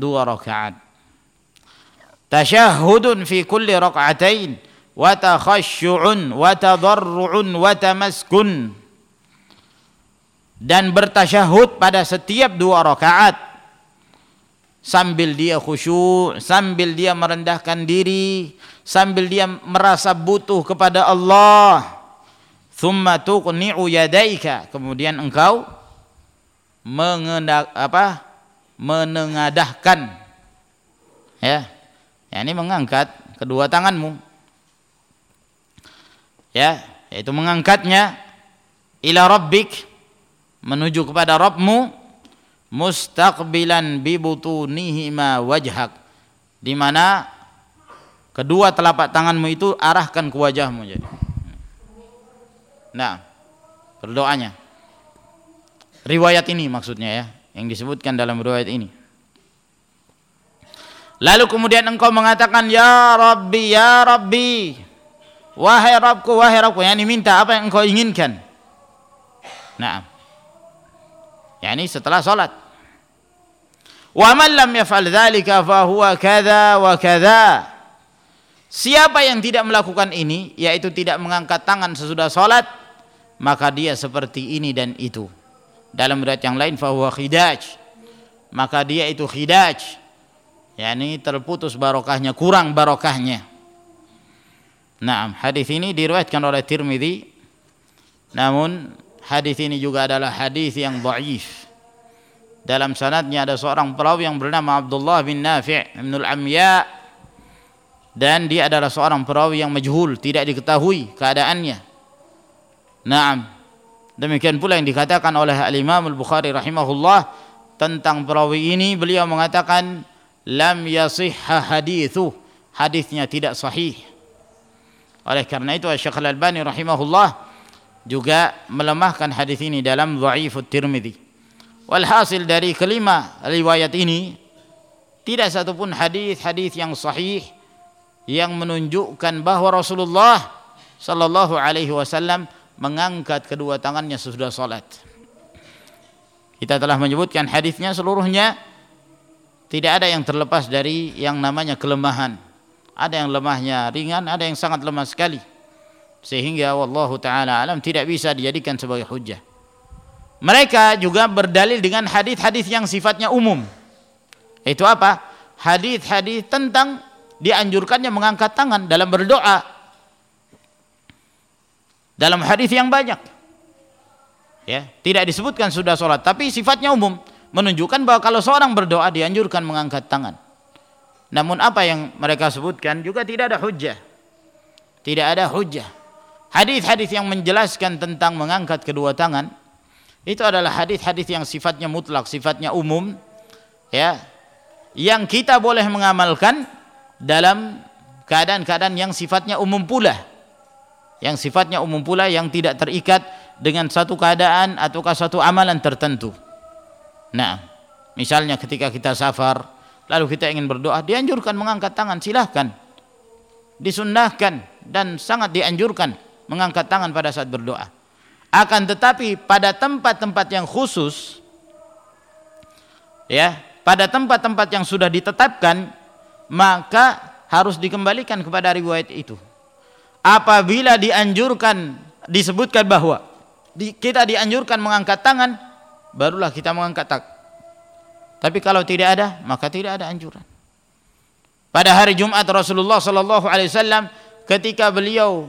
Tasyahhudun fi kulli raka'atain wa takhasyu'un wa tadarru'un wa tamaskun. Dan bertasyahud pada setiap 2 rakaat sambil dia khusyuk, sambil dia merendahkan diri, sambil dia merasa butuh kepada Allah. Thumma tuqni'u yadaika, kemudian engkau menengadahkan, ya, yakni mengangkat kedua tanganmu, ya, yaitu mengangkatnya ila rabbik, menuju kepada Rabbmu, mustaqbilan bibutunihima wajhak, di mana kedua telapak tanganmu itu arahkan ke wajahmu. Jadi, nah, berdoanya riwayat ini maksudnya, ya, yang disebutkan dalam riwayat ini. Lalu kemudian engkau mengatakan ya Rabbi, wahai Rabbku, yakni minta apa yang engkau inginkan. Nah, yakni setelah salat. Wa man lam yaf'al dzalika fa huwa kadza wa kadza. Siapa yang tidak melakukan ini, yaitu tidak mengangkat tangan sesudah salat, maka dia seperti ini dan itu. Dalam riwayat yang lain fa huwa khidaj, maka dia itu khidaj, yakni terputus barokahnya, kurang barokahnya. Nah, hadis ini diriwayatkan oleh Tirmidzi, namun hadis ini juga adalah hadis yang dhaif. Dalam sanadnya ada seorang perawi yang bernama Abdullah bin Nafi' Ibnul Amya, dan dia adalah seorang perawi yang majhul, tidak diketahui keadaannya. Naam. Demikian pula yang dikatakan oleh Al-Imam Al-Bukhari rahimahullah tentang perawi ini, beliau mengatakan lam yasihha hadithu, hadisnya tidak sahih. Oleh karena itu Syekh Al-Albani rahimahullah juga melemahkan hadis ini dalam Dhaifut Tirmidzi. Walhasil dari kelima riwayat ini tidak satupun hadis yang sahih yang menunjukkan bahwa Rasulullah sallallahu alaihi wasallam mengangkat kedua tangannya sesudah salat. Kita telah menyebutkan hadisnya seluruhnya, tidak ada yang terlepas dari yang namanya kelemahan. Ada yang lemahnya ringan, ada yang sangat lemah sekali, sehingga wallahu taala alam tidak bisa dijadikan sebagai hujjah. Mereka juga berdalil dengan hadis-hadis yang sifatnya umum. Itu apa? Hadis-hadis tentang dianjurkannya mengangkat tangan dalam berdoa dalam hadis yang banyak. Ya, tidak disebutkan sudah sholat, tapi sifatnya umum, menunjukkan bahwa kalau seorang berdoa dianjurkan mengangkat tangan. Namun apa yang mereka sebutkan juga tidak ada hujjah. Tidak ada hujjah. Hadis-hadis yang menjelaskan tentang mengangkat kedua tangan itu adalah hadis-hadis yang sifatnya mutlak, sifatnya umum, ya, yang kita boleh mengamalkan dalam keadaan-keadaan yang sifatnya umum pula. Yang sifatnya umum pula, yang tidak terikat dengan satu keadaan ataukah satu amalan tertentu. Nah, misalnya ketika kita safar lalu kita ingin berdoa, dianjurkan mengangkat tangan, silahkan, disunnahkan dan sangat dianjurkan mengangkat tangan pada saat berdoa. Akan tetapi pada tempat-tempat yang khusus, ya, pada tempat-tempat yang sudah ditetapkan, maka harus dikembalikan kepada riwayat itu. Apabila dianjurkan, disebutkan bahwa kita dianjurkan mengangkat tangan, barulah kita mengangkat tangan. Tapi kalau tidak ada, maka tidak ada anjuran. Pada hari Jumat Rasulullah sallallahu alaihi wasallam ketika beliau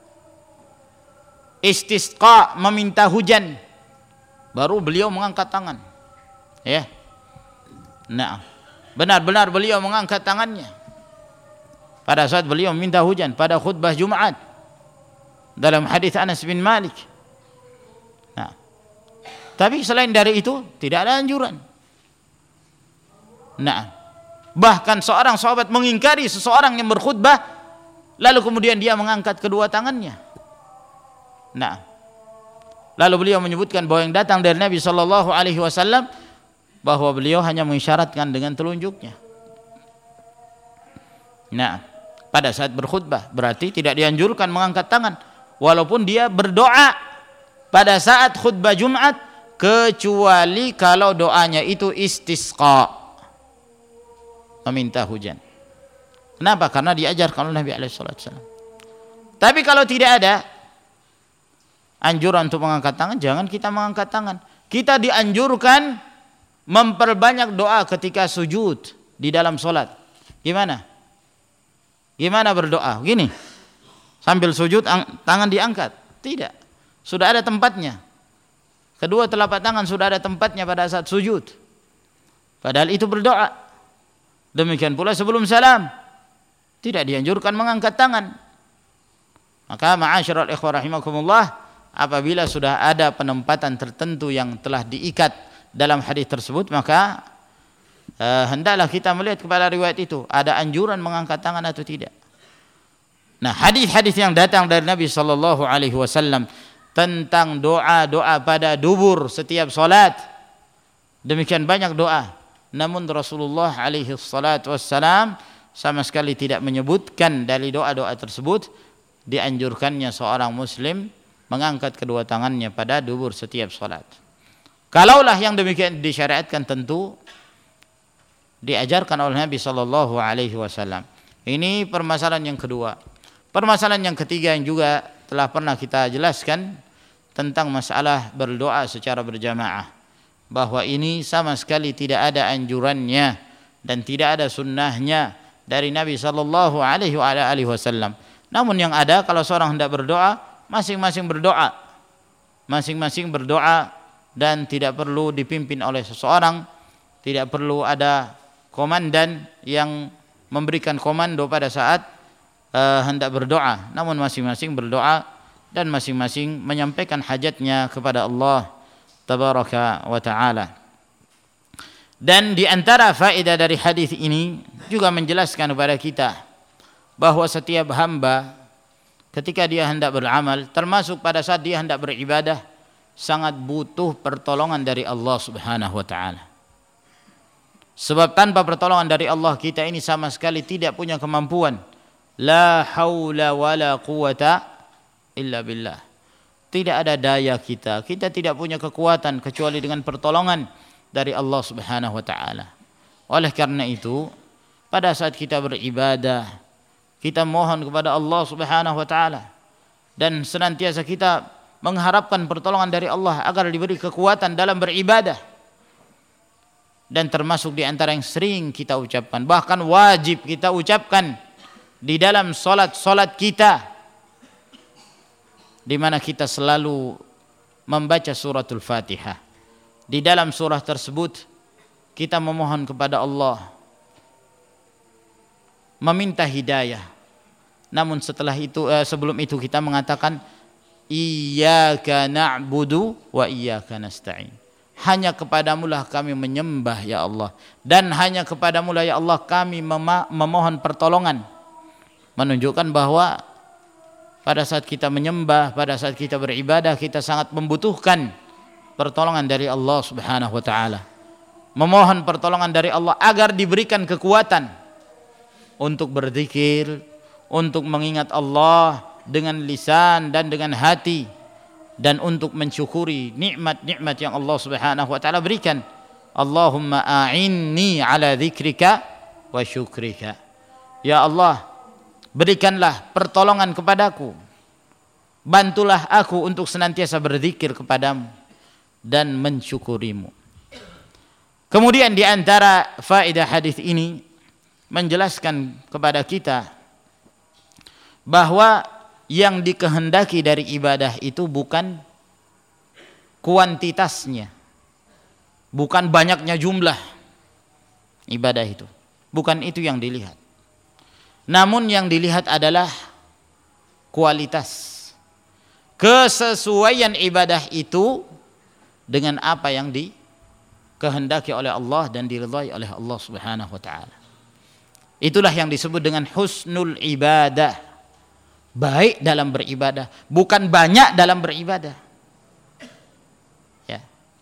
istisqa, meminta hujan, baru beliau mengangkat tangan. Ya. Nah, benar-benar beliau mengangkat tangannya pada saat beliau meminta hujan pada khutbah Jumat dalam hadis Anas bin Malik. Nah, tapi selain dari itu tidak ada anjuran. Nah, bahkan seorang sahabat mengingkari seseorang yang berkhutbah lalu kemudian dia mengangkat kedua tangannya. Nah, lalu beliau menyebutkan bahwa yang datang dari Nabi sallallahu alaihi wasallam bahwa beliau hanya mengisyaratkan dengan telunjuknya. Nah, pada saat berkhutbah berarti tidak dianjurkan mengangkat tangan walaupun dia berdoa pada saat khutbah Jumat, kecuali kalau doanya itu istisqa, meminta hujan. Kenapa? Karena diajarkan oleh Nabi SAW. Tapi kalau tidak ada anjuran untuk mengangkat tangan, jangan kita mengangkat tangan. Kita dianjurkan memperbanyak doa ketika sujud di dalam sholat. Gimana? Gimana berdoa? Gini, sambil sujud tangan diangkat? Tidak, sudah ada tempatnya. Kedua telapak tangan sudah ada tempatnya pada saat sujud. Padahal itu berdoa. Demikian pula sebelum salam, tidak dianjurkan mengangkat tangan. Maka ma'asyiral ikhwah rahimakumullah, apabila sudah ada penempatan tertentu yang telah diikat dalam hadis tersebut, maka hendaklah kita melihat kepada riwayat itu, ada anjuran mengangkat tangan atau tidak. Nah, hadis-hadis yang datang dari Nabi sallallahu alaihi wasallam tentang doa-doa pada dubur setiap salat, demikian banyak doa, namun Rasulullah alaihi salatu wassalam sama sekali tidak menyebutkan dari doa-doa tersebut dianjurkannya seorang muslim mengangkat kedua tangannya pada dubur setiap salat. Kalaulah yang demikian disyariatkan, tentu diajarkan oleh Nabi sallallahu alaihi wasallam. Ini permasalahan yang kedua. Permasalahan yang ketiga yang juga telah pernah kita jelaskan tentang masalah berdoa secara berjamaah, bahwa ini sama sekali tidak ada anjurannya dan tidak ada sunnahnya dari Nabi sallallahu alaihi wasallam. Namun yang ada, kalau seorang hendak berdoa, masing-masing berdoa. Masing-masing berdoa dan tidak perlu dipimpin oleh seseorang, tidak perlu ada komandan yang memberikan komando pada saat hendak berdoa, namun masing-masing berdoa dan masing-masing menyampaikan hajatnya kepada Allah tabaraka wa taala. Dan di antara faedah dari hadis ini juga menjelaskan kepada kita bahwa setiap hamba ketika dia hendak beramal, termasuk pada saat dia hendak beribadah, sangat butuh pertolongan dari Allah Subhanahu wa taala. Sebab tanpa pertolongan dari Allah, kita ini sama sekali tidak punya kemampuan. La haula wala quwata illa billah. Tidak ada daya kita tidak punya kekuatan kecuali dengan pertolongan dari Allah Subhanahu wa taala. Oleh karena itu, pada saat kita beribadah, kita mohon kepada Allah Subhanahu wa taala dan senantiasa kita mengharapkan pertolongan dari Allah agar diberi kekuatan dalam beribadah. dan termasuk di antara yang sering kita ucapkan, bahkan wajib kita ucapkan di dalam salat kita, di mana kita selalu membaca suratul Fatihah. Di dalam surah tersebut kita memohon kepada Allah, meminta hidayah. Namun setelah itu sebelum itu kita mengatakan iyyaka na'budu wa iyyaka nasta'in. Hanya kepadamulah kami menyembah ya Allah, dan hanya kepadamulah ya Allah kami memohon pertolongan. Menunjukkan bahwa pada saat kita menyembah, pada saat kita beribadah, kita sangat membutuhkan pertolongan dari Allah Subhanahu wa taala. Memohon pertolongan dari Allah agar diberikan kekuatan untuk berzikir, untuk mengingat Allah dengan lisan dan dengan hati, dan untuk mensyukuri nikmat-nikmat yang Allah Subhanahu wa taala berikan. Allahumma a'inni ala dzikrika wa syukrika. Ya Allah, berikanlah pertolongan kepadaku, bantulah aku untuk senantiasa berzikir kepadamu dan mensyukurimu. Kemudian di antara faedah hadis ini menjelaskan kepada kita bahwa yang dikehendaki dari ibadah itu bukan kuantitasnya, bukan banyaknya jumlah ibadah itu, bukan itu yang dilihat. Namun yang dilihat adalah kualitas, kesesuaian ibadah itu dengan apa yang dikehendaki oleh Allah dan diridhai oleh Allah Subhanahu wa taala. Itulah yang disebut dengan husnul ibadah. Baik dalam beribadah, bukan banyak dalam beribadah. Ya.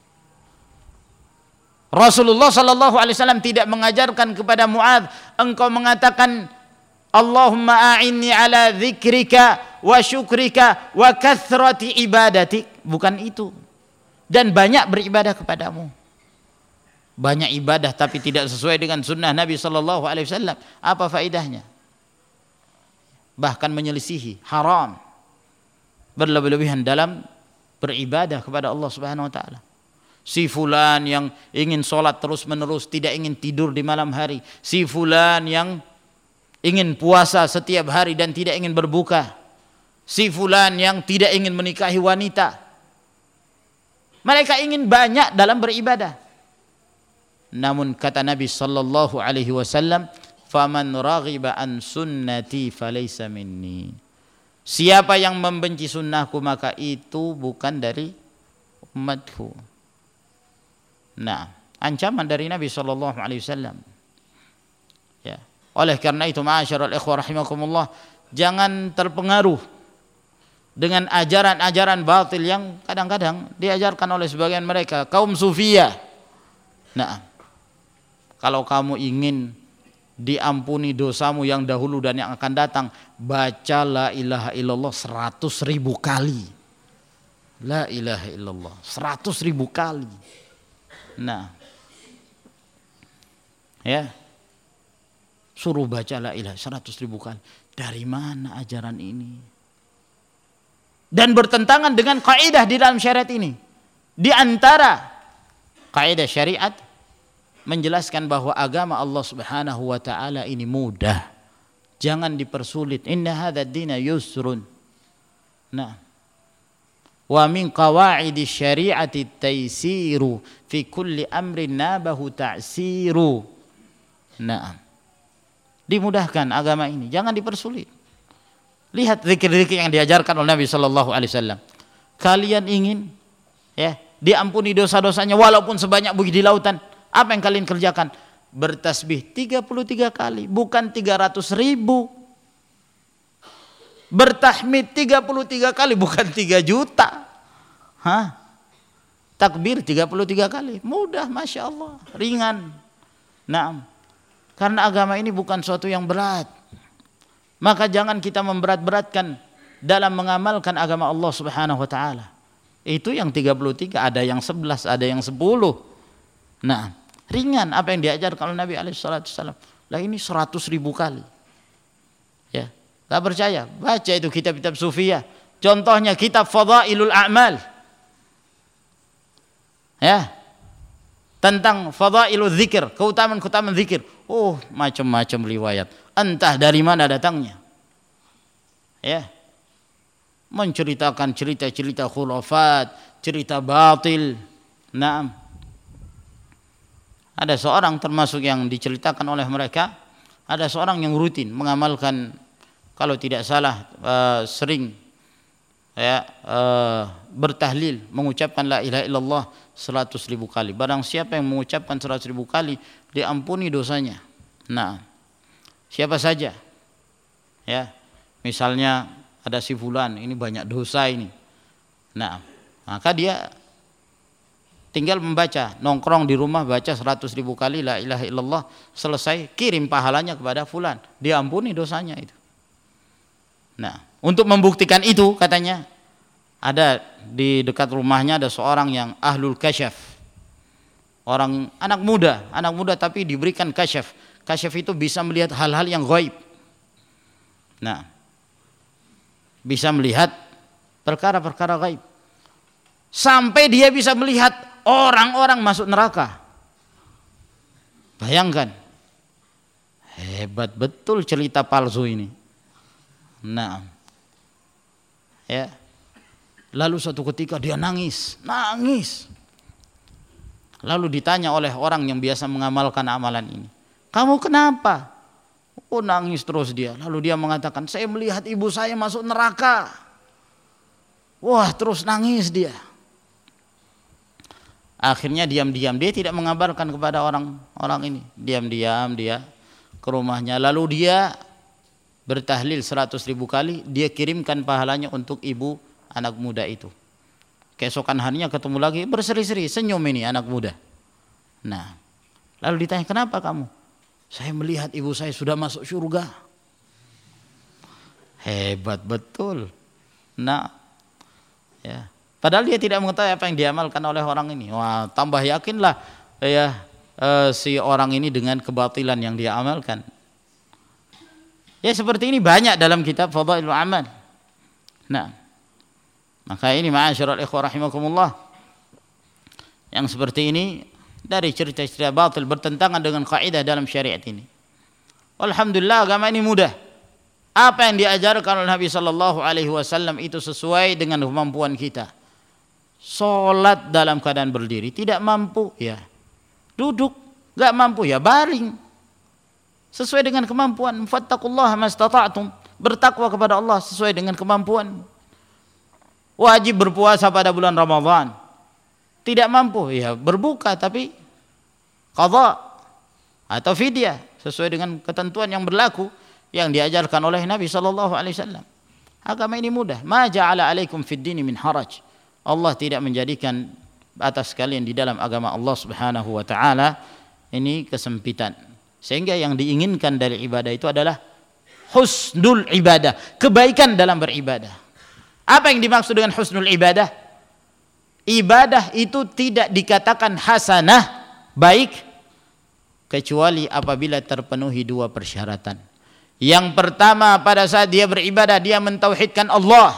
Rasulullah sallallahu alaihi wasallam tidak mengajarkan kepada Muadz, engkau mengatakan Allahumma a'inni ala dzikrika wa syukrika wa kathrati ibadatik. Bukan itu. Dan banyak beribadah kepadamu. Banyak ibadah tapi tidak sesuai dengan sunnah Nabi sallallahu alaihi wasallam. Apa faedahnya? Bahkan menyelisihi, haram, berlebih-lebihan dalam beribadah kepada Allah Subhanahu wa taala. Si fulan yang ingin sholat terus-menerus, tidak ingin tidur di malam hari. Si fulan yang ingin puasa setiap hari dan tidak ingin berbuka. Si fulan yang tidak ingin menikahi wanita. Mereka ingin banyak dalam beribadah. Namun kata Nabi sallallahu alaihi wasallam, faman raghiba an sunnati falaysa minni. Siapa yang membenci sunnahku maka itu bukan dari umatku. Nah, ancaman dari Nabi sallallahu alaihi wasallam. Ya. Oleh karena itu ma'asyiral ikhwah rahimakumullah, jangan terpengaruh dengan ajaran-ajaran batil yang kadang-kadang diajarkan oleh sebagian mereka, kaum sufiyah. Nah, kalau kamu ingin diampuni dosamu yang dahulu dan yang akan datang, baca la ilaha illallah 100.000 kali. La ilaha illallah 100.000 kali. Nah, ya, suruh baca la ilaha 100.000 kali. Dari mana ajaran ini? Dan bertentangan dengan kaidah di dalam syariat ini. Di antara kaidah syariat menjelaskan bahwa agama Allah Subhanahu wa taala ini mudah. Jangan dipersulit. Inna hadzal dina yusrun. Nah. Wa min qawaidi syari'ati taisiru fi kulli amrin nabahu ta'siru. Nah. Dimudahkan agama ini, jangan dipersulit. Lihat zikir-zikir yang diajarkan oleh Nabi sallallahu alaihi wasallam. Kalian ingin ya, diampuni dosa-dosanya walaupun sebanyak bukit di lautan. Apa yang kalian kerjakan? Bertasbih 33 kali, bukan 300.000. Bertahmid 33 kali, bukan 3 juta. Hah? Takbir 33 kali. Mudah, Masya Allah. Ringan. Nah, karena agama ini bukan suatu yang berat. Maka jangan kita memberat-beratkan dalam mengamalkan agama Allah Subhanahu wa taala. Itu yang 33, ada yang 11, ada yang 10. Nah, ringan apa yang diajarkan oleh Nabi alaihi salatu wasallam. Lah ini 100.000 kali. Ya, enggak percaya? Baca itu kitab-kitab sufiyah. Contohnya kitab Fadailul A'mal. Ya. tentang fadailul zikir, keutamaan-keutamaan zikir. Oh, macam-macam riwayat. Entah dari mana datangnya. Ya. Menceritakan cerita-cerita khurafat, cerita batil. Naam. Ada seorang termasuk yang diceritakan oleh mereka, ada seorang yang rutin mengamalkan, kalau tidak salah sering ya bertahlil, mengucapkan la ilaha illallah 100.000 kali. Barang siapa yang mengucapkan 100.000 kali, diampuni dosanya. Nah, siapa saja, ya, misalnya ada si fulan, ini banyak dosa ini. Nah, maka dia tinggal membaca, nongkrong di rumah baca 100.000 kali la ilaha illallah, selesai, kirim pahalanya kepada fulan, diampuni dosanya itu. Nah, untuk membuktikan itu katanya, ada di dekat rumahnya ada seorang yang ahlul kasyaf, orang anak muda tapi diberikan kasyaf. Kasyaf itu bisa melihat hal-hal yang gaib. Nah, bisa melihat perkara-perkara gaib, sampai dia bisa melihat orang-orang masuk neraka. Bayangkan, hebat betul cerita palsu ini. Nah, ya. Lalu suatu ketika dia nangis. Lalu ditanya oleh orang yang biasa mengamalkan amalan ini, kamu kenapa? Oh, nangis terus dia. Lalu dia mengatakan, saya melihat ibu saya masuk neraka. Wah, terus nangis dia. Akhirnya diam-diam dia tidak mengabarkan kepada orang ini. Diam-diam dia ke rumahnya. Lalu dia bertahlil 100.000 kali. Dia kirimkan pahalanya untuk ibu anak muda itu. Keesokan harinya ketemu lagi, berseri-seri, senyum ini anak muda. Nah, lalu ditanya, kenapa kamu? Saya melihat ibu saya sudah masuk surga. Hebat betul. Nah, ya. Padahal dia tidak mengetahui apa yang diamalkan oleh orang ini. Wah, tambah yakinlah ya si orang ini dengan kebatilan yang dia amalkan. Ya, seperti ini banyak dalam kitab Fadailul Amal. Nah, maka ini ma'asyiral ikhwah rahimakumullah, yang seperti ini dari cerita-cerita batil bertentangan dengan kaidah dalam syariat ini. Alhamdulillah, agama ini mudah. Apa yang diajarkan oleh Nabi sallallahu alaihi wasallam itu sesuai dengan kemampuan kita. Salat dalam keadaan berdiri, tidak mampu ya duduk, enggak mampu ya baring. Sesuai dengan kemampuan. Fattaqullaha mastata'tum, bertakwa kepada Allah sesuai dengan kemampuan. Wajib berpuasa pada bulan Ramadan, tidak mampu ya berbuka tapi qadha atau fidyah sesuai dengan ketentuan yang berlaku yang diajarkan oleh Nabi sallallahu alaihi wasallam. Agama ini mudah. Ma ja'ala 'alaikum fid dini min haraj. Allah tidak menjadikan atas kalian di dalam agama Allah Subhanahu wa taala ini kesempitan. Sehingga yang diinginkan dari ibadah itu adalah husnul ibadah, kebaikan dalam beribadah. Apa yang dimaksud dengan husnul ibadah? Ibadah itu tidak dikatakan hasanah, baik, kecuali apabila terpenuhi dua persyaratan. Yang pertama, pada saat dia beribadah, dia mentauhidkan Allah,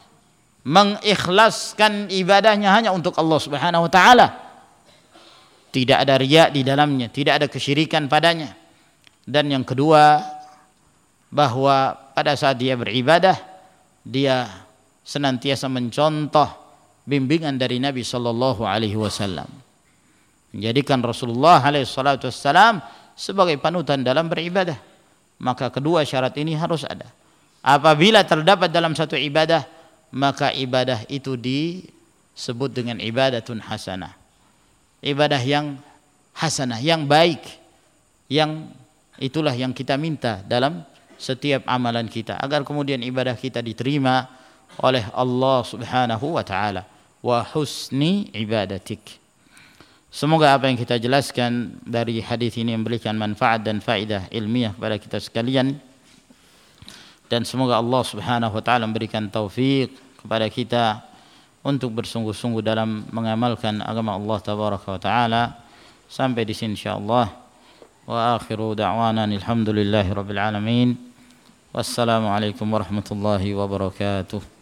mengikhlaskan ibadahnya hanya untuk Allah Subhanahu wa taala. Tidak ada riya di dalamnya, tidak ada kesyirikan padanya. Dan yang kedua, bahwa pada saat dia beribadah, dia senantiasa mencontoh bimbingan dari Nabi sallallahu alaihi wasallam, menjadikan Rasulullah alaihi salatu wassalam sebagai panutan dalam beribadah. Maka kedua syarat ini harus ada. Apabila terdapat dalam satu ibadah, maka ibadah itu disebut dengan ibadatun hasanah, ibadah yang hasanah, yang baik, yang itulah yang kita minta dalam setiap amalan kita, agar kemudian ibadah kita diterima oleh Allah Subhanahu wa taala. Wa husni ibadatik. Semoga apa yang kita jelaskan dari hadis ini memberikan manfaat dan faedah ilmiah kepada kita sekalian, dan semoga Allah Subhanahu wa taala memberikan taufik kepada kita untuk bersungguh-sungguh dalam mengamalkan agama Allah tabaraka wa taala. Sampai di sini insyaallah. Wa akhiru da'wana alhamdulillahi rabbil alamin. Wassalamu alaikum warahmatullahi wabarakatuh.